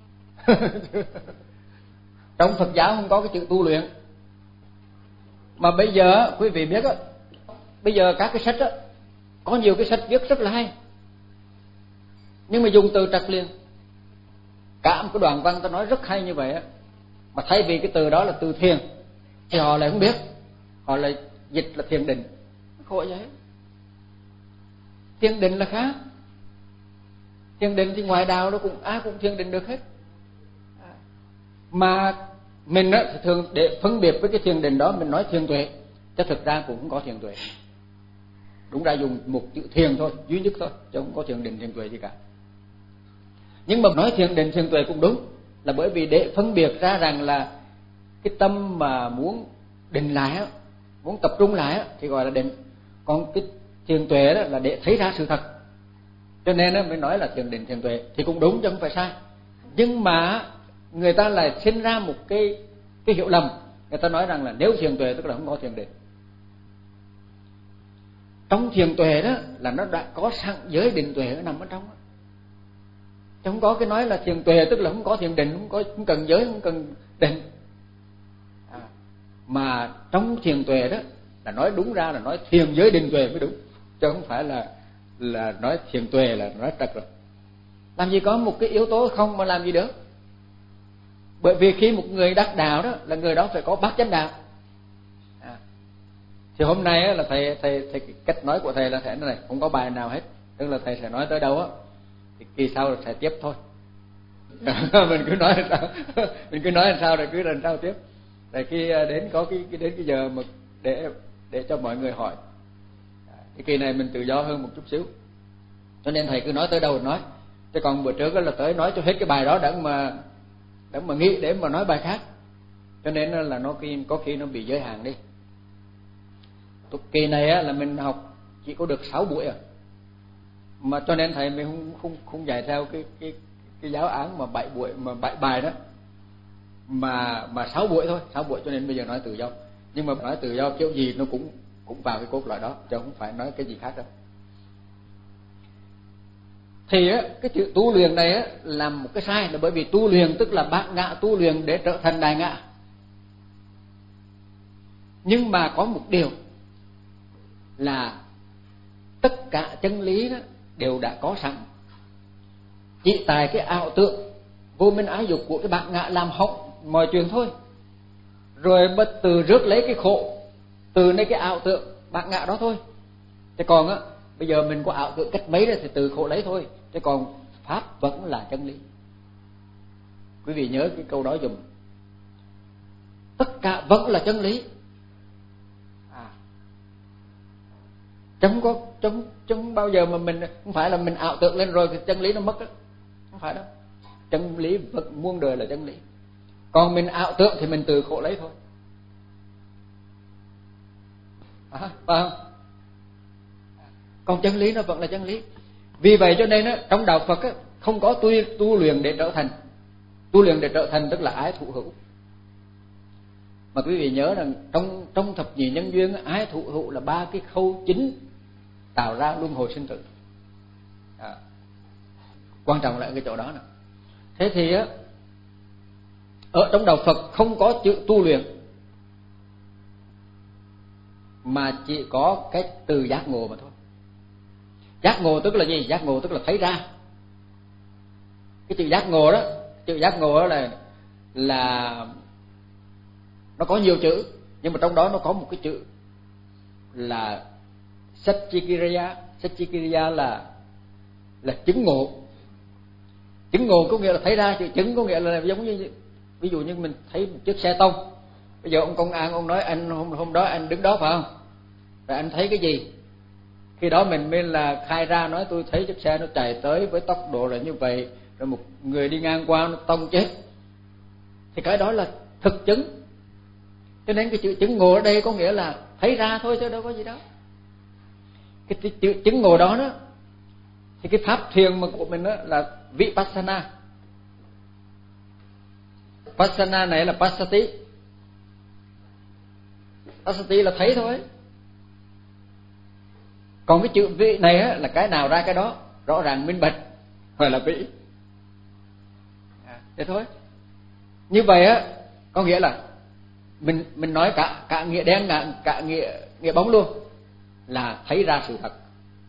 Trong Phật giáo không có cái chữ tu luyện. Mà bây giờ quý vị biết á, bây giờ các cái sách á có nhiều cái sách viết rất là hay, nhưng mà dùng từ trật liền. Cả một cái đoạn văn ta nói rất hay như vậy á, mà thay vì cái từ đó là từ thiền thì họ lại không biết, họ lại dịch là thiền định. Khổ vậy. Thiền định là khác. Thiền định thì ngoài đạo nó cũng ai cũng thiền định được hết. Mà mình á thì thường để phân biệt với cái thiền định đó mình nói thiền tuệ, chứ thực ra cũng không có thiền tuệ. Đúng ra dùng một chữ thiền thôi, duy nhất thôi, chứ không có thiền định thiền tuệ gì cả. Nhưng mà nói thiền định thiền tuệ cũng đúng, là bởi vì để phân biệt ra rằng là cái tâm mà muốn định lại á, muốn tập trung lại á thì gọi là định. Còn cái thiền tuệ đó là để thấy ra sự thật, cho nên nó mới nói là thiền định thiền tuệ, thì cũng đúng chứ không phải sai. Nhưng mà người ta lại sinh ra một cái cái hiểu lầm, người ta nói rằng là nếu thiền tuệ tức là không có thiền định. Trong thiền tuệ đó là nó đã có sẵn giới định tuệ ở nằm ở trong đó. Chứ không có cái nói là thiền tuệ tức là không có thiền định, không có không cần giới, không cần định. À, mà trong thiền tuệ đó là nói đúng ra là nói thiền giới định tuệ mới đúng, chứ không phải là là nói thiền tuệ là nói trật rồi. Làm gì có một cái yếu tố không mà làm gì được. Bởi vì khi một người đắc đạo đó là người đó phải có bát chánh đạo. À, thì hôm nay là thầy thầy thầy cách nói của thầy là thế này, không có bài nào hết, tức là thầy sẽ nói tới đâu á thì kỳ sau sẽ tiếp thôi. Mình cứ nói làm sao, mình cứ nói làm sao rồi cứ làm sao tiếp. Tại khi đến có cái, cái đến cái giờ mà để để cho mọi người hỏi, thì kỳ này mình tự do hơn một chút xíu, cho nên thầy cứ nói tới đâu rồi nói. Chứ còn bữa trước là tới nói cho hết cái bài đó đặng mà đặng mà nghĩ để mà nói bài khác, cho nên là nó khi có khi nó bị giới hạn đi. Kỳ này á là mình học chỉ có được sáu buổi à, mà cho nên thầy mình không không không dạy theo cái cái cái giáo án mà bảy buổi mà bảy bài đó, mà mà sáu buổi thôi, sáu buổi, cho nên bây giờ nói tự do. Nhưng mà nói tự do kiểu gì nó cũng cũng vào cái cốt lõi đó, chứ không phải nói cái gì khác đâu. Thì á, cái chữ tu luyện này á làm một cái sai, là bởi vì tu luyện tức là bát ngã, tu luyện để trở thành đại ngã. Nhưng mà có một điều là tất cả chân lý đó đều đã có sẵn, chỉ tại cái ảo tưởng vô minh ái dục của cái bát ngã làm hỏng mọi chuyện thôi. Rồi mà từ rước lấy cái khổ từ nơi cái ảo tưởng bát ngã đó thôi. Thế còn á, bây giờ mình có ảo tưởng cách mấy rồi thì từ khổ lấy thôi, chứ còn pháp vẫn là chân lý. Quý vị nhớ cái câu đó dùm, tất cả vẫn là chân lý. À, chẳng có chẳng, chẳng bao giờ mà mình không phải là mình ảo tưởng lên rồi thì chân lý nó mất đó. Không phải đâu, chân lý vẫn muôn đời là chân lý. Còn mình ảo tưởng thì mình từ khổ lấy thôi. À, phải không? Còn chân lý nó vẫn là chân lý. Vì vậy cho nên á, trong đạo Phật á, không có tu, tu luyện để trở thành. Tu luyện để trở thành tức là ái thụ hữu. Mà quý vị nhớ rằng trong trong thập nhị nhân duyên á, ái thụ hữu là ba cái khâu chính tạo ra luân hồi sinh tử. À, quan trọng là ở cái chỗ đó nè. Thế thì á, ở trong đạo Phật không có chữ tu luyện, mà chỉ có cái từ giác ngộ mà thôi. Giác ngộ tức là gì? Giác ngộ tức là thấy ra. Cái chữ giác ngộ đó, chữ giác ngộ đó là là nó có nhiều chữ, nhưng mà trong đó nó có một cái chữ là Satchikiriya. Satchikiriya là là chứng ngộ. Chứng ngộ có nghĩa là thấy ra, chữ chứng có nghĩa là giống như ví dụ như mình thấy một chiếc xe tông. Bây giờ ông công an ông nói anh hôm hôm đó anh đứng đó phải không? Rồi anh thấy cái gì? Khi đó mình mới là khai ra, nói tôi thấy chiếc xe nó chạy tới với tốc độ là như vậy, rồi một người đi ngang qua nó tông chết. Thì cái đó là thực chứng. Cho nên cái chữ chứng ngộ ở đây có nghĩa là thấy ra thôi chứ đâu có gì đó. Cái chữ chứng ngộ đó đó thì cái pháp thiền mà của mình đó là Vipassana. Vipassana này là Passati. Passati là thấy thôi. Còn cái chữ vị này á, là cái nào ra cái đó, rõ ràng minh bạch, gọi là vị. À, thế thôi. Như vậy á, có nghĩa là mình mình nói cả cả nghĩa đen cả, cả nghĩa nghĩa bóng luôn, là thấy ra sự thật.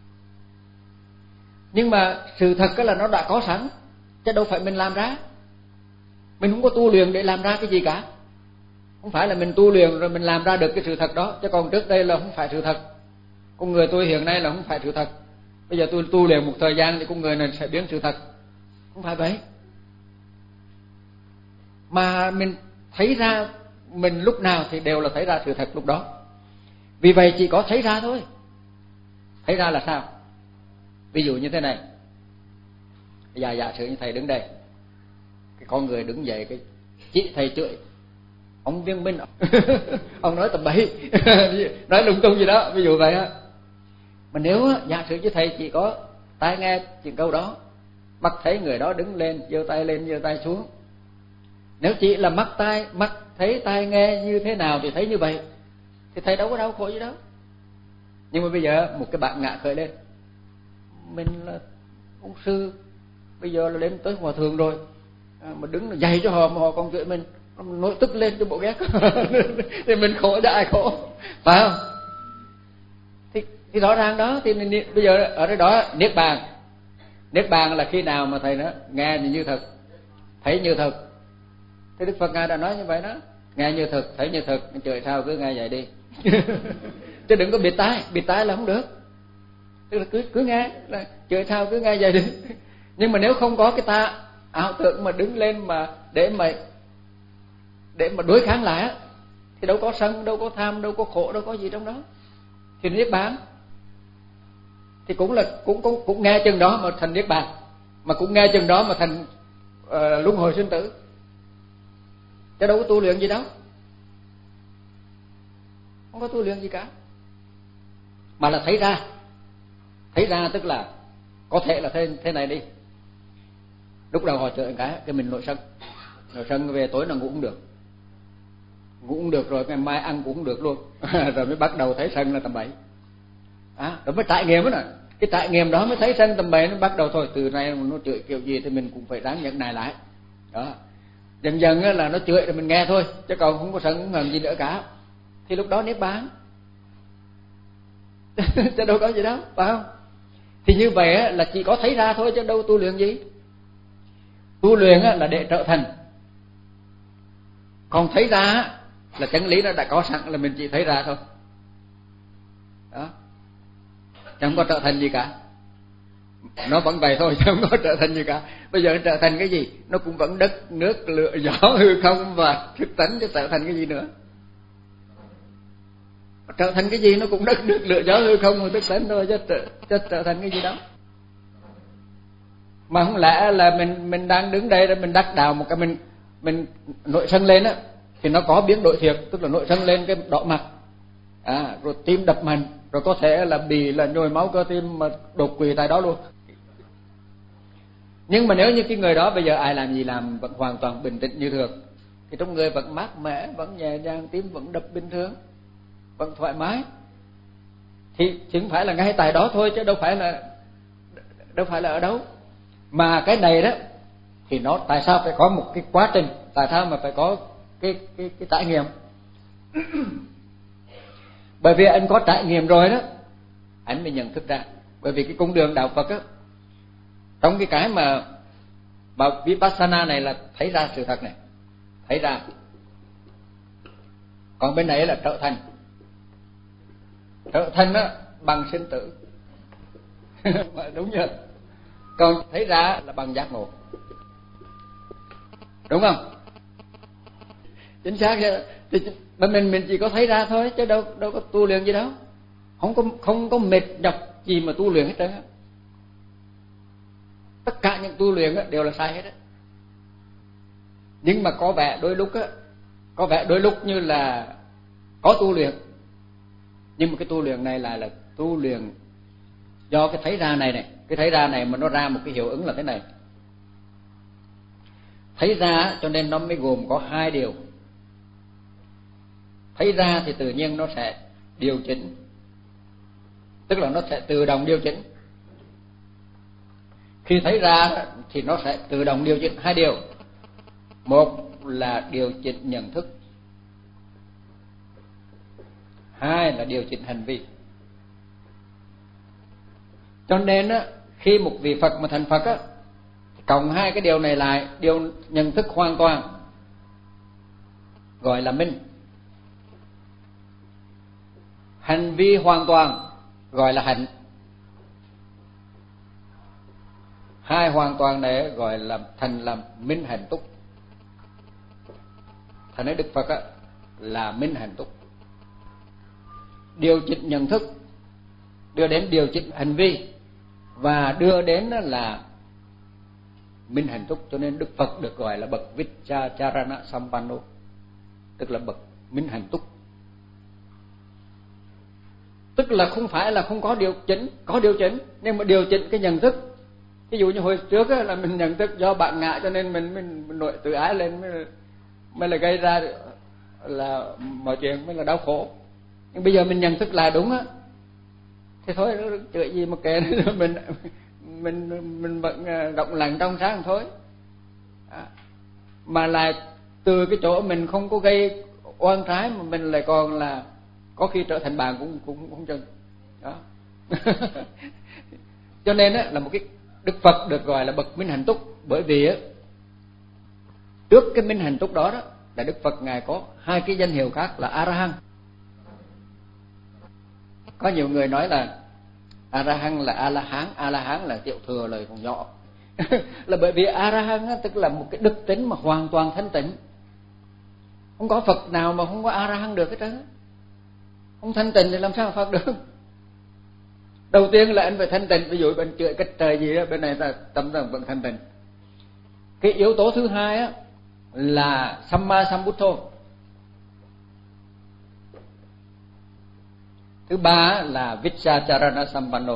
Nhưng mà sự thật là nó đã có sẵn, chứ đâu phải mình làm ra. Mình không có tu luyện để làm ra cái gì cả. Không phải là mình tu luyện rồi mình làm ra được cái sự thật đó, chứ còn trước đây là không phải sự thật. Con người tôi hiện nay là không phải sự thật. Bây giờ tôi tu luyện một thời gian thì con người này sẽ biến sự thật. Không phải vậy. Mà mình thấy ra, mình lúc nào thì đều là thấy ra sự thật lúc đó. Vì vậy chỉ có thấy ra thôi. Thấy ra là sao? Ví dụ như thế này. Bây giờ giả sử như thầy đứng đây, cái con người đứng dậy, cái chị thầy chửi ông Viên Minh ông nói tầm bậy nói lung tung gì đó, ví dụ vậy á, Mà nếu giả sử như thầy chỉ có tai nghe chỉ câu đó, mắt thấy người đó đứng lên giơ tay lên giơ tay xuống, nếu chỉ là mắt tai mắt thấy tai nghe như thế nào thì thấy như vậy, thì thầy đâu có đau khổ gì đâu. Nhưng mà bây giờ một cái bạn ngạ khởi lên, mình là ông sư, bây giờ là lên tới hòa thượng rồi, à, mà đứng dạy cho họ mà họ còn chửi mình, nổi tức lên cho bộ ghét thì mình khổ cho ai khổ, phải không? Thì, thì rõ ràng đó, thì mình, bây giờ ở đây đó niết bàn, niết bàn là khi nào mà thầy nói nghe như thật, thấy như thật. Thì Đức Phật ngài đã nói như vậy đó, nghe như thật, thấy như thật, trời sao cứ nghe vậy đi. Chứ đừng có bịt tai, bịt tai là không được. Tức là cứ cứ nghe, là trời sao cứ nghe vậy đi. Nhưng mà nếu không có cái ta ảo tưởng mà đứng lên mà để mà để mà đối kháng lại á, thì đâu có sân, đâu có tham, đâu có khổ, đâu có gì trong đó. Thì niết bàn thì cũng là cũng cũng cũng nghe chừng đó mà thành niết bàn, mà cũng nghe chừng đó mà thành uh, luân hồi sinh tử. Chứ đâu có tu luyện gì đâu, không có tu luyện gì cả, mà là thấy ra. Thấy ra tức là có thể là thế, thế này đi. Lúc đầu họ chửi cái cái mình nổi sân, nổi sân về tối là ngủ cũng được, ngủ cũng được rồi ngày mai ăn cũng được luôn. Rồi mới bắt đầu thấy sân là tầm bậy, à, rồi mới trải nghiệm đó nè. Cái trải nghiệm đó mới thấy sân tầm bậy, nó bắt đầu thôi từ nay nó chửi kiểu gì thì mình cũng phải ráng nhận này lại đó. Dần dần là nó chửi rồi mình nghe thôi, chứ còn không có sân không ngần gì nữa cả. Thì lúc đó niết bàn. Chứ đâu có gì đâu, phải không? Thì như vậy là chỉ có thấy ra thôi, chứ đâu tu luyện gì. Tu luyện là để trở thành, còn thấy ra là chân lý nó đã có sẵn, là mình chỉ thấy ra thôi đó, chẳng có trở thành gì cả. Nó vẫn vậy thôi, chẳng có trở thành gì cả. Bây giờ nó trở thành cái gì? Nó cũng vẫn đất nước lửa gió hư không và thức tánh, chứ trở thành cái gì nữa? Trở thành cái gì nó cũng đất nước lửa gió hư không và thức tánh thôi, chứ trở, chứ trở thành cái gì đó. Mà không lẽ là mình mình đang đứng đây rồi mình đắc đạo một cái mình mình nội sân lên á, thì nó có biến đổi thiệt, tức là nội sân lên cái đỏ mặt, à, rồi tim đập mạnh, rồi có thể là bị là nhồi máu cơ tim mà đột quỵ tại đó luôn. Nhưng mà nếu như cái người đó bây giờ ai làm gì làm vẫn hoàn toàn bình tĩnh như thường, thì trong người vẫn mát mẻ, vẫn nhẹ nhàng, tim vẫn đập bình thường, vẫn thoải mái, thì chỉ phải là ngay tại đó thôi, chứ đâu phải là đâu phải là ở đâu. Mà cái này đó thì nó tại sao phải có một cái quá trình, tại sao mà phải có cái cái cái trải nghiệm? Bởi vì anh có trải nghiệm rồi đó, anh mới nhận thức ra. Bởi vì cái cung đường đạo Phật á, trong cái cái mà mà Vipassana này là thấy ra sự thật này, thấy ra. Còn bên này là trở thành, trở thành đó bằng sinh tử. Đúng chưa? Còn thấy ra là bằng giác ngộ, đúng không? Chính xác vậy. Thì mình mình chỉ có thấy ra thôi, chứ đâu đâu có tu luyện gì đâu, không có không có mệt nhọc gì mà tu luyện hết trơn á. Tất cả những tu luyện đều là sai hết á. Nhưng mà có vẻ đôi lúc á, có vẻ đôi lúc như là có tu luyện, nhưng mà cái tu luyện này lại là tu luyện do cái thấy ra này này, cái thấy ra này mà nó ra một cái hiệu ứng là thế này. Thấy ra cho nên nó mới gồm có hai điều. Thấy ra thì tự nhiên nó sẽ điều chỉnh, tức là nó sẽ tự động điều chỉnh. Khi thấy ra thì nó sẽ tự động điều chỉnh hai điều. Một là điều chỉnh nhận thức, hai là điều chỉnh hành vi. Cho nên á, khi một vị Phật mà thành Phật á, cộng hai cái điều này lại, điều nhận thức hoàn toàn gọi là minh, hành vi hoàn toàn gọi là hạnh. Hai hoàn toàn này gọi là thành là minh hạnh túc. Thành nói Đức Phật á, là minh hạnh túc. Điều chỉnh nhận thức đưa đến điều chỉnh hành vi và đưa đến là minh hạnh túc. Cho nên Đức Phật được gọi là bậc Vichacharana Sampanno, tức là bậc minh hạnh túc. Tức là không phải là không có điều chỉnh, có điều chỉnh, nhưng mà điều chỉnh cái nhận thức. Ví dụ như hồi trước là mình nhận thức do bạn ngại cho nên mình mình, mình nội tự ái lên mới, mới là gây ra là mọi chuyện mới là đau khổ. Nhưng bây giờ mình nhận thức lại đúng á, thì thôi chửi gì mà kệ, mình mình mình vẫn rộng lặng trong sáng thôi. À, mà lại từ cái chỗ mình không có gây oan trái mà mình lại còn là có khi trở thành bạn cũng cũng không chừng đó. Cho nên á, là một cái Đức Phật được gọi là bậc minh hạnh túc, bởi vì á, trước cái minh hạnh túc đó đó là Đức Phật ngài có hai cái danh hiệu khác là A La Hán. Có nhiều người nói là A La Hán là A La Hán, A La Hán là tiểu thừa lời còn nhỏ. Là bởi vì A La Hán tức là một cái đức tính mà hoàn toàn thanh tịnh. Không có Phật nào mà không có A La Hán được hết trơn. Không thanh tịnh thì làm sao Phật được? Đầu tiên là anh phải thanh tịnh. Ví dụ bên chửi cách trời gì đó, bên này là tâm thần vẫn thanh tịnh. Cái yếu tố thứ hai á là Samma Sambuddho. Thứ ba là Vichacharana Sampanno.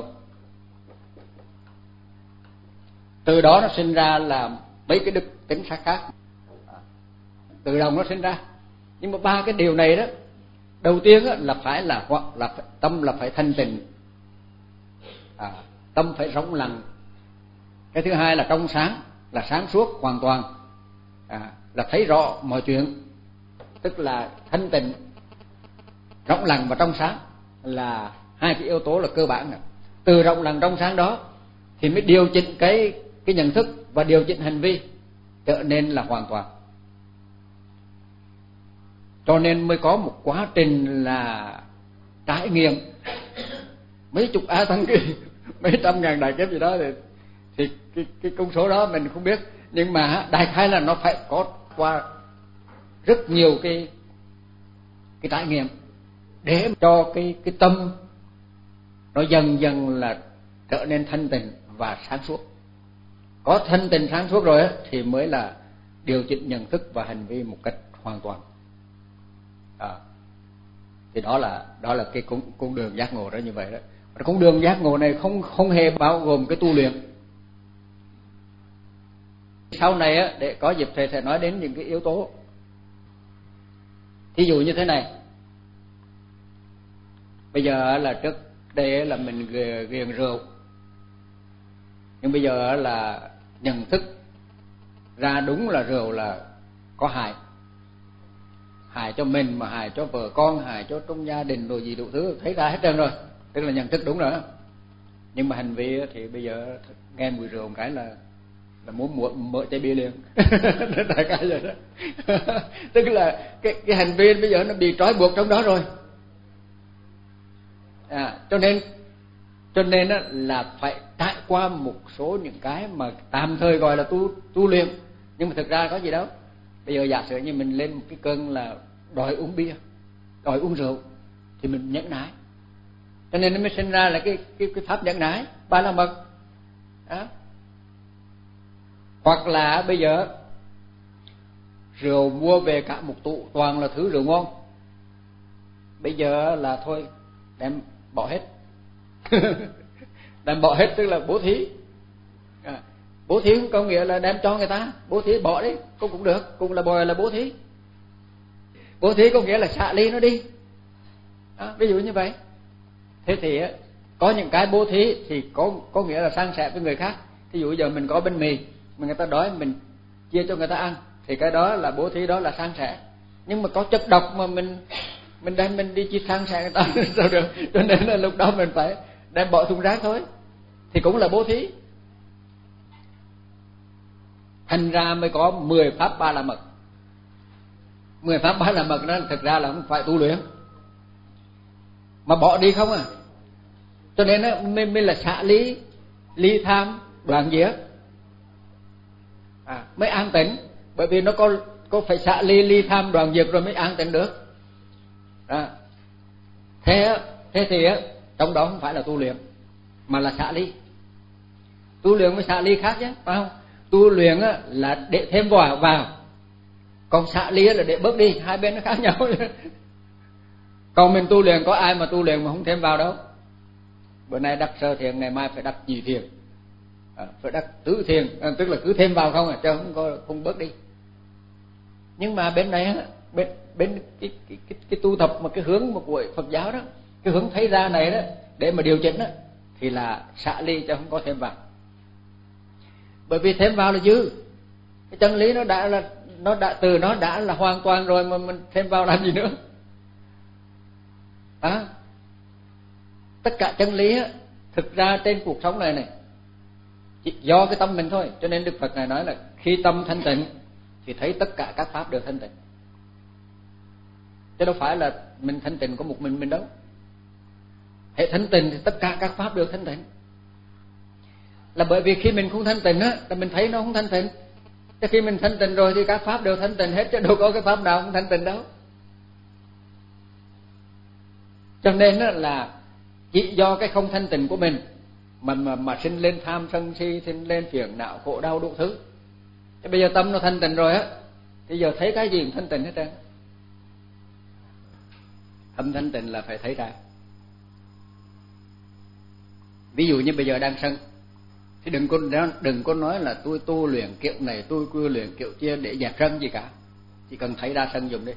Từ đó nó sinh ra là mấy cái đức tính khác khác, tự động nó sinh ra. Nhưng mà ba cái điều này đó, đầu tiên á, là phải là hoặc là phải, tâm là phải thanh tịnh, à, tâm phải rộng lặng. Cái thứ hai là trong sáng, là sáng suốt hoàn toàn, à, là thấy rõ mọi chuyện, tức là thanh tịnh, rộng lặng và trong sáng là hai cái yếu tố là cơ bản. Từ rộng lặng trong sáng đó thì mới điều chỉnh cái cái nhận thức và điều chỉnh hành vi trở nên là hoàn toàn. Cho nên mới có một quá trình là trải nghiệm mấy chục á tăng kỳ, mấy trăm ngàn đại kiếp gì đó, thì, thì cái, cái con số đó mình không biết, nhưng mà đại khái là nó phải có qua rất nhiều cái cái trải nghiệm để cho cái cái tâm nó dần dần là trở nên thanh tịnh và sáng suốt. Có thanh tịnh sáng suốt rồi thì mới là điều chỉnh nhận thức và hành vi một cách hoàn toàn. À, thì đó là đó là cái con, con đường giác ngộ đó như vậy đó. Con đường giác ngộ này không không hề bao gồm cái tu luyện. Sau này á, để có dịp thầy sẽ nói đến những cái yếu tố. Thí dụ như thế này. Bây giờ là trước đây là mình ghiền rượu, nhưng bây giờ là nhận thức ra đúng là rượu là có hại, hại cho mình mà hại cho vợ con, hại cho trong gia đình rồi gì đủ thứ, thấy ra hết trơn rồi, tức là nhận thức đúng rồi đó. Nhưng mà hành vi thì bây giờ nghe mùi rượu một cái là là muốn mở, mở chai bia liền. Đại khái vậy đó. Tức là cái cái hành vi bây giờ nó bị trói buộc trong đó rồi. À, cho nên cho nên á, là phải trải qua một số những cái mà tạm thời gọi là tu tu luyện, nhưng mà thực ra có gì đâu. Bây giờ giả sử như mình lên một cái cơn là đòi uống bia, đòi uống rượu, thì mình nhẫn nại, cho nên nó mới sinh ra là cái cái, cái pháp nhẫn nại ba la mật. Đó. Hoặc là bây giờ rượu mua về cả một tủ toàn là thứ rượu ngon, bây giờ là thôi đem bỏ hết. Đem bỏ hết tức là bố thí. À, bố thí không có nghĩa là đem cho người ta, bố thí bỏ đi cũng cũng được, cũng là bồi là bố thí. Bố thí có nghĩa là xả ly nó đi. Đó, ví dụ như vậy. Thế thì có những cái bố thí thì có có nghĩa là san sẻ với người khác. Ví dụ giờ mình có bánh mì mà người ta đói, mình chia cho người ta ăn, thì cái đó là bố thí, đó là san sẻ. Nhưng mà có chất độc mà mình mình đem mình đi chia san sẻ người ta sao được? Cho nên là lúc đó mình phải đem bỏ thùng rác thôi, thì cũng là bố thí. Thành ra mới có mười pháp ba la mật. Mười pháp ba la mật đó thực ra là không phải tu luyện, mà bỏ đi không à. Cho nên nó mới, mới là xả ly, ly tham, đoạn diệt, à, mới an tịnh. Bởi vì nó có có phải xả ly, ly tham, đoạn diệt rồi mới an tịnh được. À, thế thế thì trong đó không phải là tu luyện mà là xả ly. Tu luyện với xả ly khác chứ, phải không? Tu luyện là để thêm vào vào, còn xả ly là để bớt đi, hai bên nó khác nhau. Còn mình tu luyện có ai mà tu luyện mà không thêm vào đâu. Bữa nay đắc sơ thiền, ngày mai phải đắc nhị thiền, à, phải đắc tứ thiền, à, tức là cứ thêm vào không à, chứ không có không bớt đi. Nhưng mà bên này bên bên cái cái cái, cái tu tập mà cái hướng mà của Phật giáo đó, cái hướng thấy ra này đó, để mà điều chỉnh đó, thì là xả ly chứ không có thêm vào. Bởi vì thêm vào là dư. Cái chân lý nó đã là nó đã từ nó đã là hoàn toàn rồi, mà mình thêm vào làm gì nữa? À, tất cả chân lý á, thực ra trên cuộc sống này này chỉ do cái tâm mình thôi. Cho nên Đức Phật này nói là khi tâm thanh tịnh thì thấy tất cả các pháp đều thanh tịnh. Chứ đâu phải là mình thanh tịnh có một mình mình đâu. Hệ thanh tịnh thì tất cả các pháp đều thanh tịnh. Là bởi vì khi mình không thanh tịnh á, là mình thấy nó không thanh tịnh. Chứ khi mình thanh tịnh rồi thì các pháp đều thanh tịnh hết, chứ đâu có cái pháp nào không thanh tịnh đâu. Cho nên á, là chỉ do cái không thanh tịnh của mình mà mà mà sinh lên tham sân si, sinh lên phiền não khổ đau đủ thứ. Chứ bây giờ tâm nó thanh tịnh rồi á, thì giờ thấy cái gì cũng thanh tịnh hết trơn. Tâm thanh tịnh là phải thấy ra. Ví dụ như bây giờ đang sân, thì đừng có đừng có nói là tôi tu luyện kiểu này, tôi tu luyện kiểu kia để dẹp sân gì cả. Chỉ cần thấy ra sân dùng đi.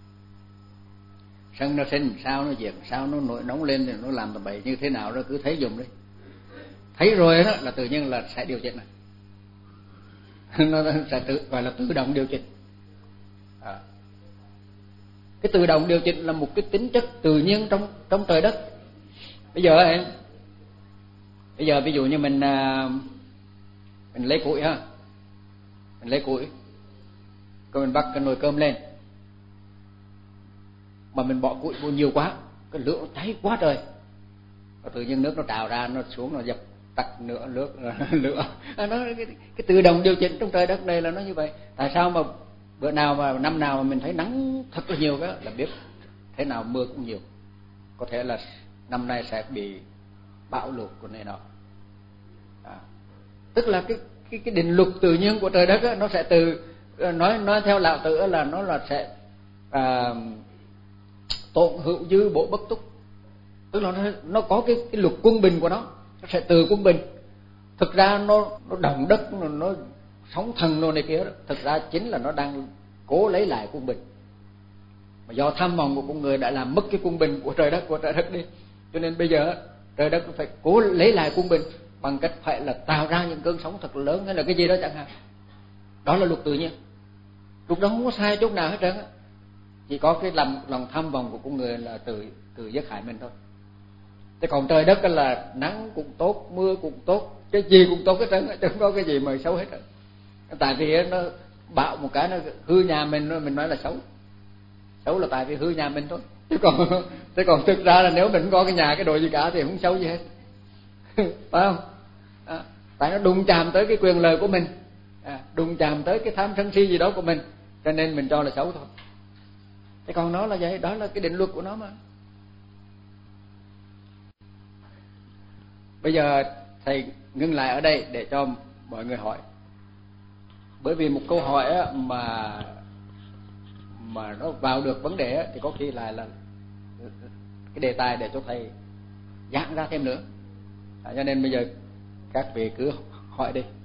Sân nó sinh sao, nó diệt sao, nó nổi nóng lên thì nó làm tầm bậy như thế nào đó, cứ thấy dùng đi. Thấy rồi đó là tự nhiên là sẽ điều chỉnh này. Nó sẽ tự gọi là tự động điều chỉnh. À. Cái tự động điều chỉnh là một cái tính chất tự nhiên trong trong trời đất. Bây giờ ấy, bây giờ ví dụ như mình mình lấy củi ha, mình lấy củi, rồi mình bắt cái nồi cơm lên, mà mình bỏ củi vô nhiều quá, cái lửa nó cháy quá trời, và tự nhiên nước nó trào ra, nó xuống, nó dập tắt nữa nước lửa. À, nó cái, cái tự động điều chỉnh trong trời đất này là nó như vậy. Tại sao mà bữa nào mà năm nào mà mình thấy nắng thật là nhiều đó, là biết thế nào mưa cũng nhiều, có thể là năm nay sẽ bị bão lụt của này nọ. À, tức là cái cái cái định luật tự nhiên của trời đất đó, nó sẽ từ nói nói theo lão tử là nó là sẽ à, tổn hữu dư bổ bất túc, tức là nó, nó có cái cái luật quân bình của nó, nó sẽ từ quân bình. Thực ra nó nó động đất, nó, nó sóng thần đồ này kia đó, thực ra chính là nó đang cố lấy lại quân bình, mà do tham vọng của con người đã làm mất cái quân bình của trời đất của trời đất đi. Cho nên bây giờ trời đất phải cố lấy lại quân bình bằng cách phải là tạo ra những cơn sóng thật lớn hay là cái gì đó chẳng hạn. Đó là luật tự nhiên, luật đó không có sai chút nào hết trơn á. Chỉ có cái lòng lòng tham vọng của con người là tự tự giết hại mình thôi. Thế còn trời đất là nắng cũng tốt, mưa cũng tốt, cái gì cũng tốt hết trơn, chứ không có cái gì mà xấu hết trơn. Tại vì nó bạo một cái nó hư nhà mình, mình nói là xấu. Xấu là tại vì hư nhà mình thôi. Chứ còn chứ còn thực ra là nếu mình không có cái nhà cái đồ gì cả thì không xấu gì hết. Phải không? À, tại nó đụng chạm tới cái quyền lợi của mình, à, đụng chạm tới cái tham sân si gì đó của mình, cho nên mình cho là xấu thôi. Thế còn nó là vậy, đó là cái định luật của nó mà. Bây giờ thầy ngưng lại ở đây để cho mọi người hỏi. Bởi vì một câu hỏi á, mà mà nó vào được vấn đề á, thì có khi lại là cái đề tài để cho thầy giảng ra thêm nữa. À, cho nên bây giờ các vị cứ hỏi đi.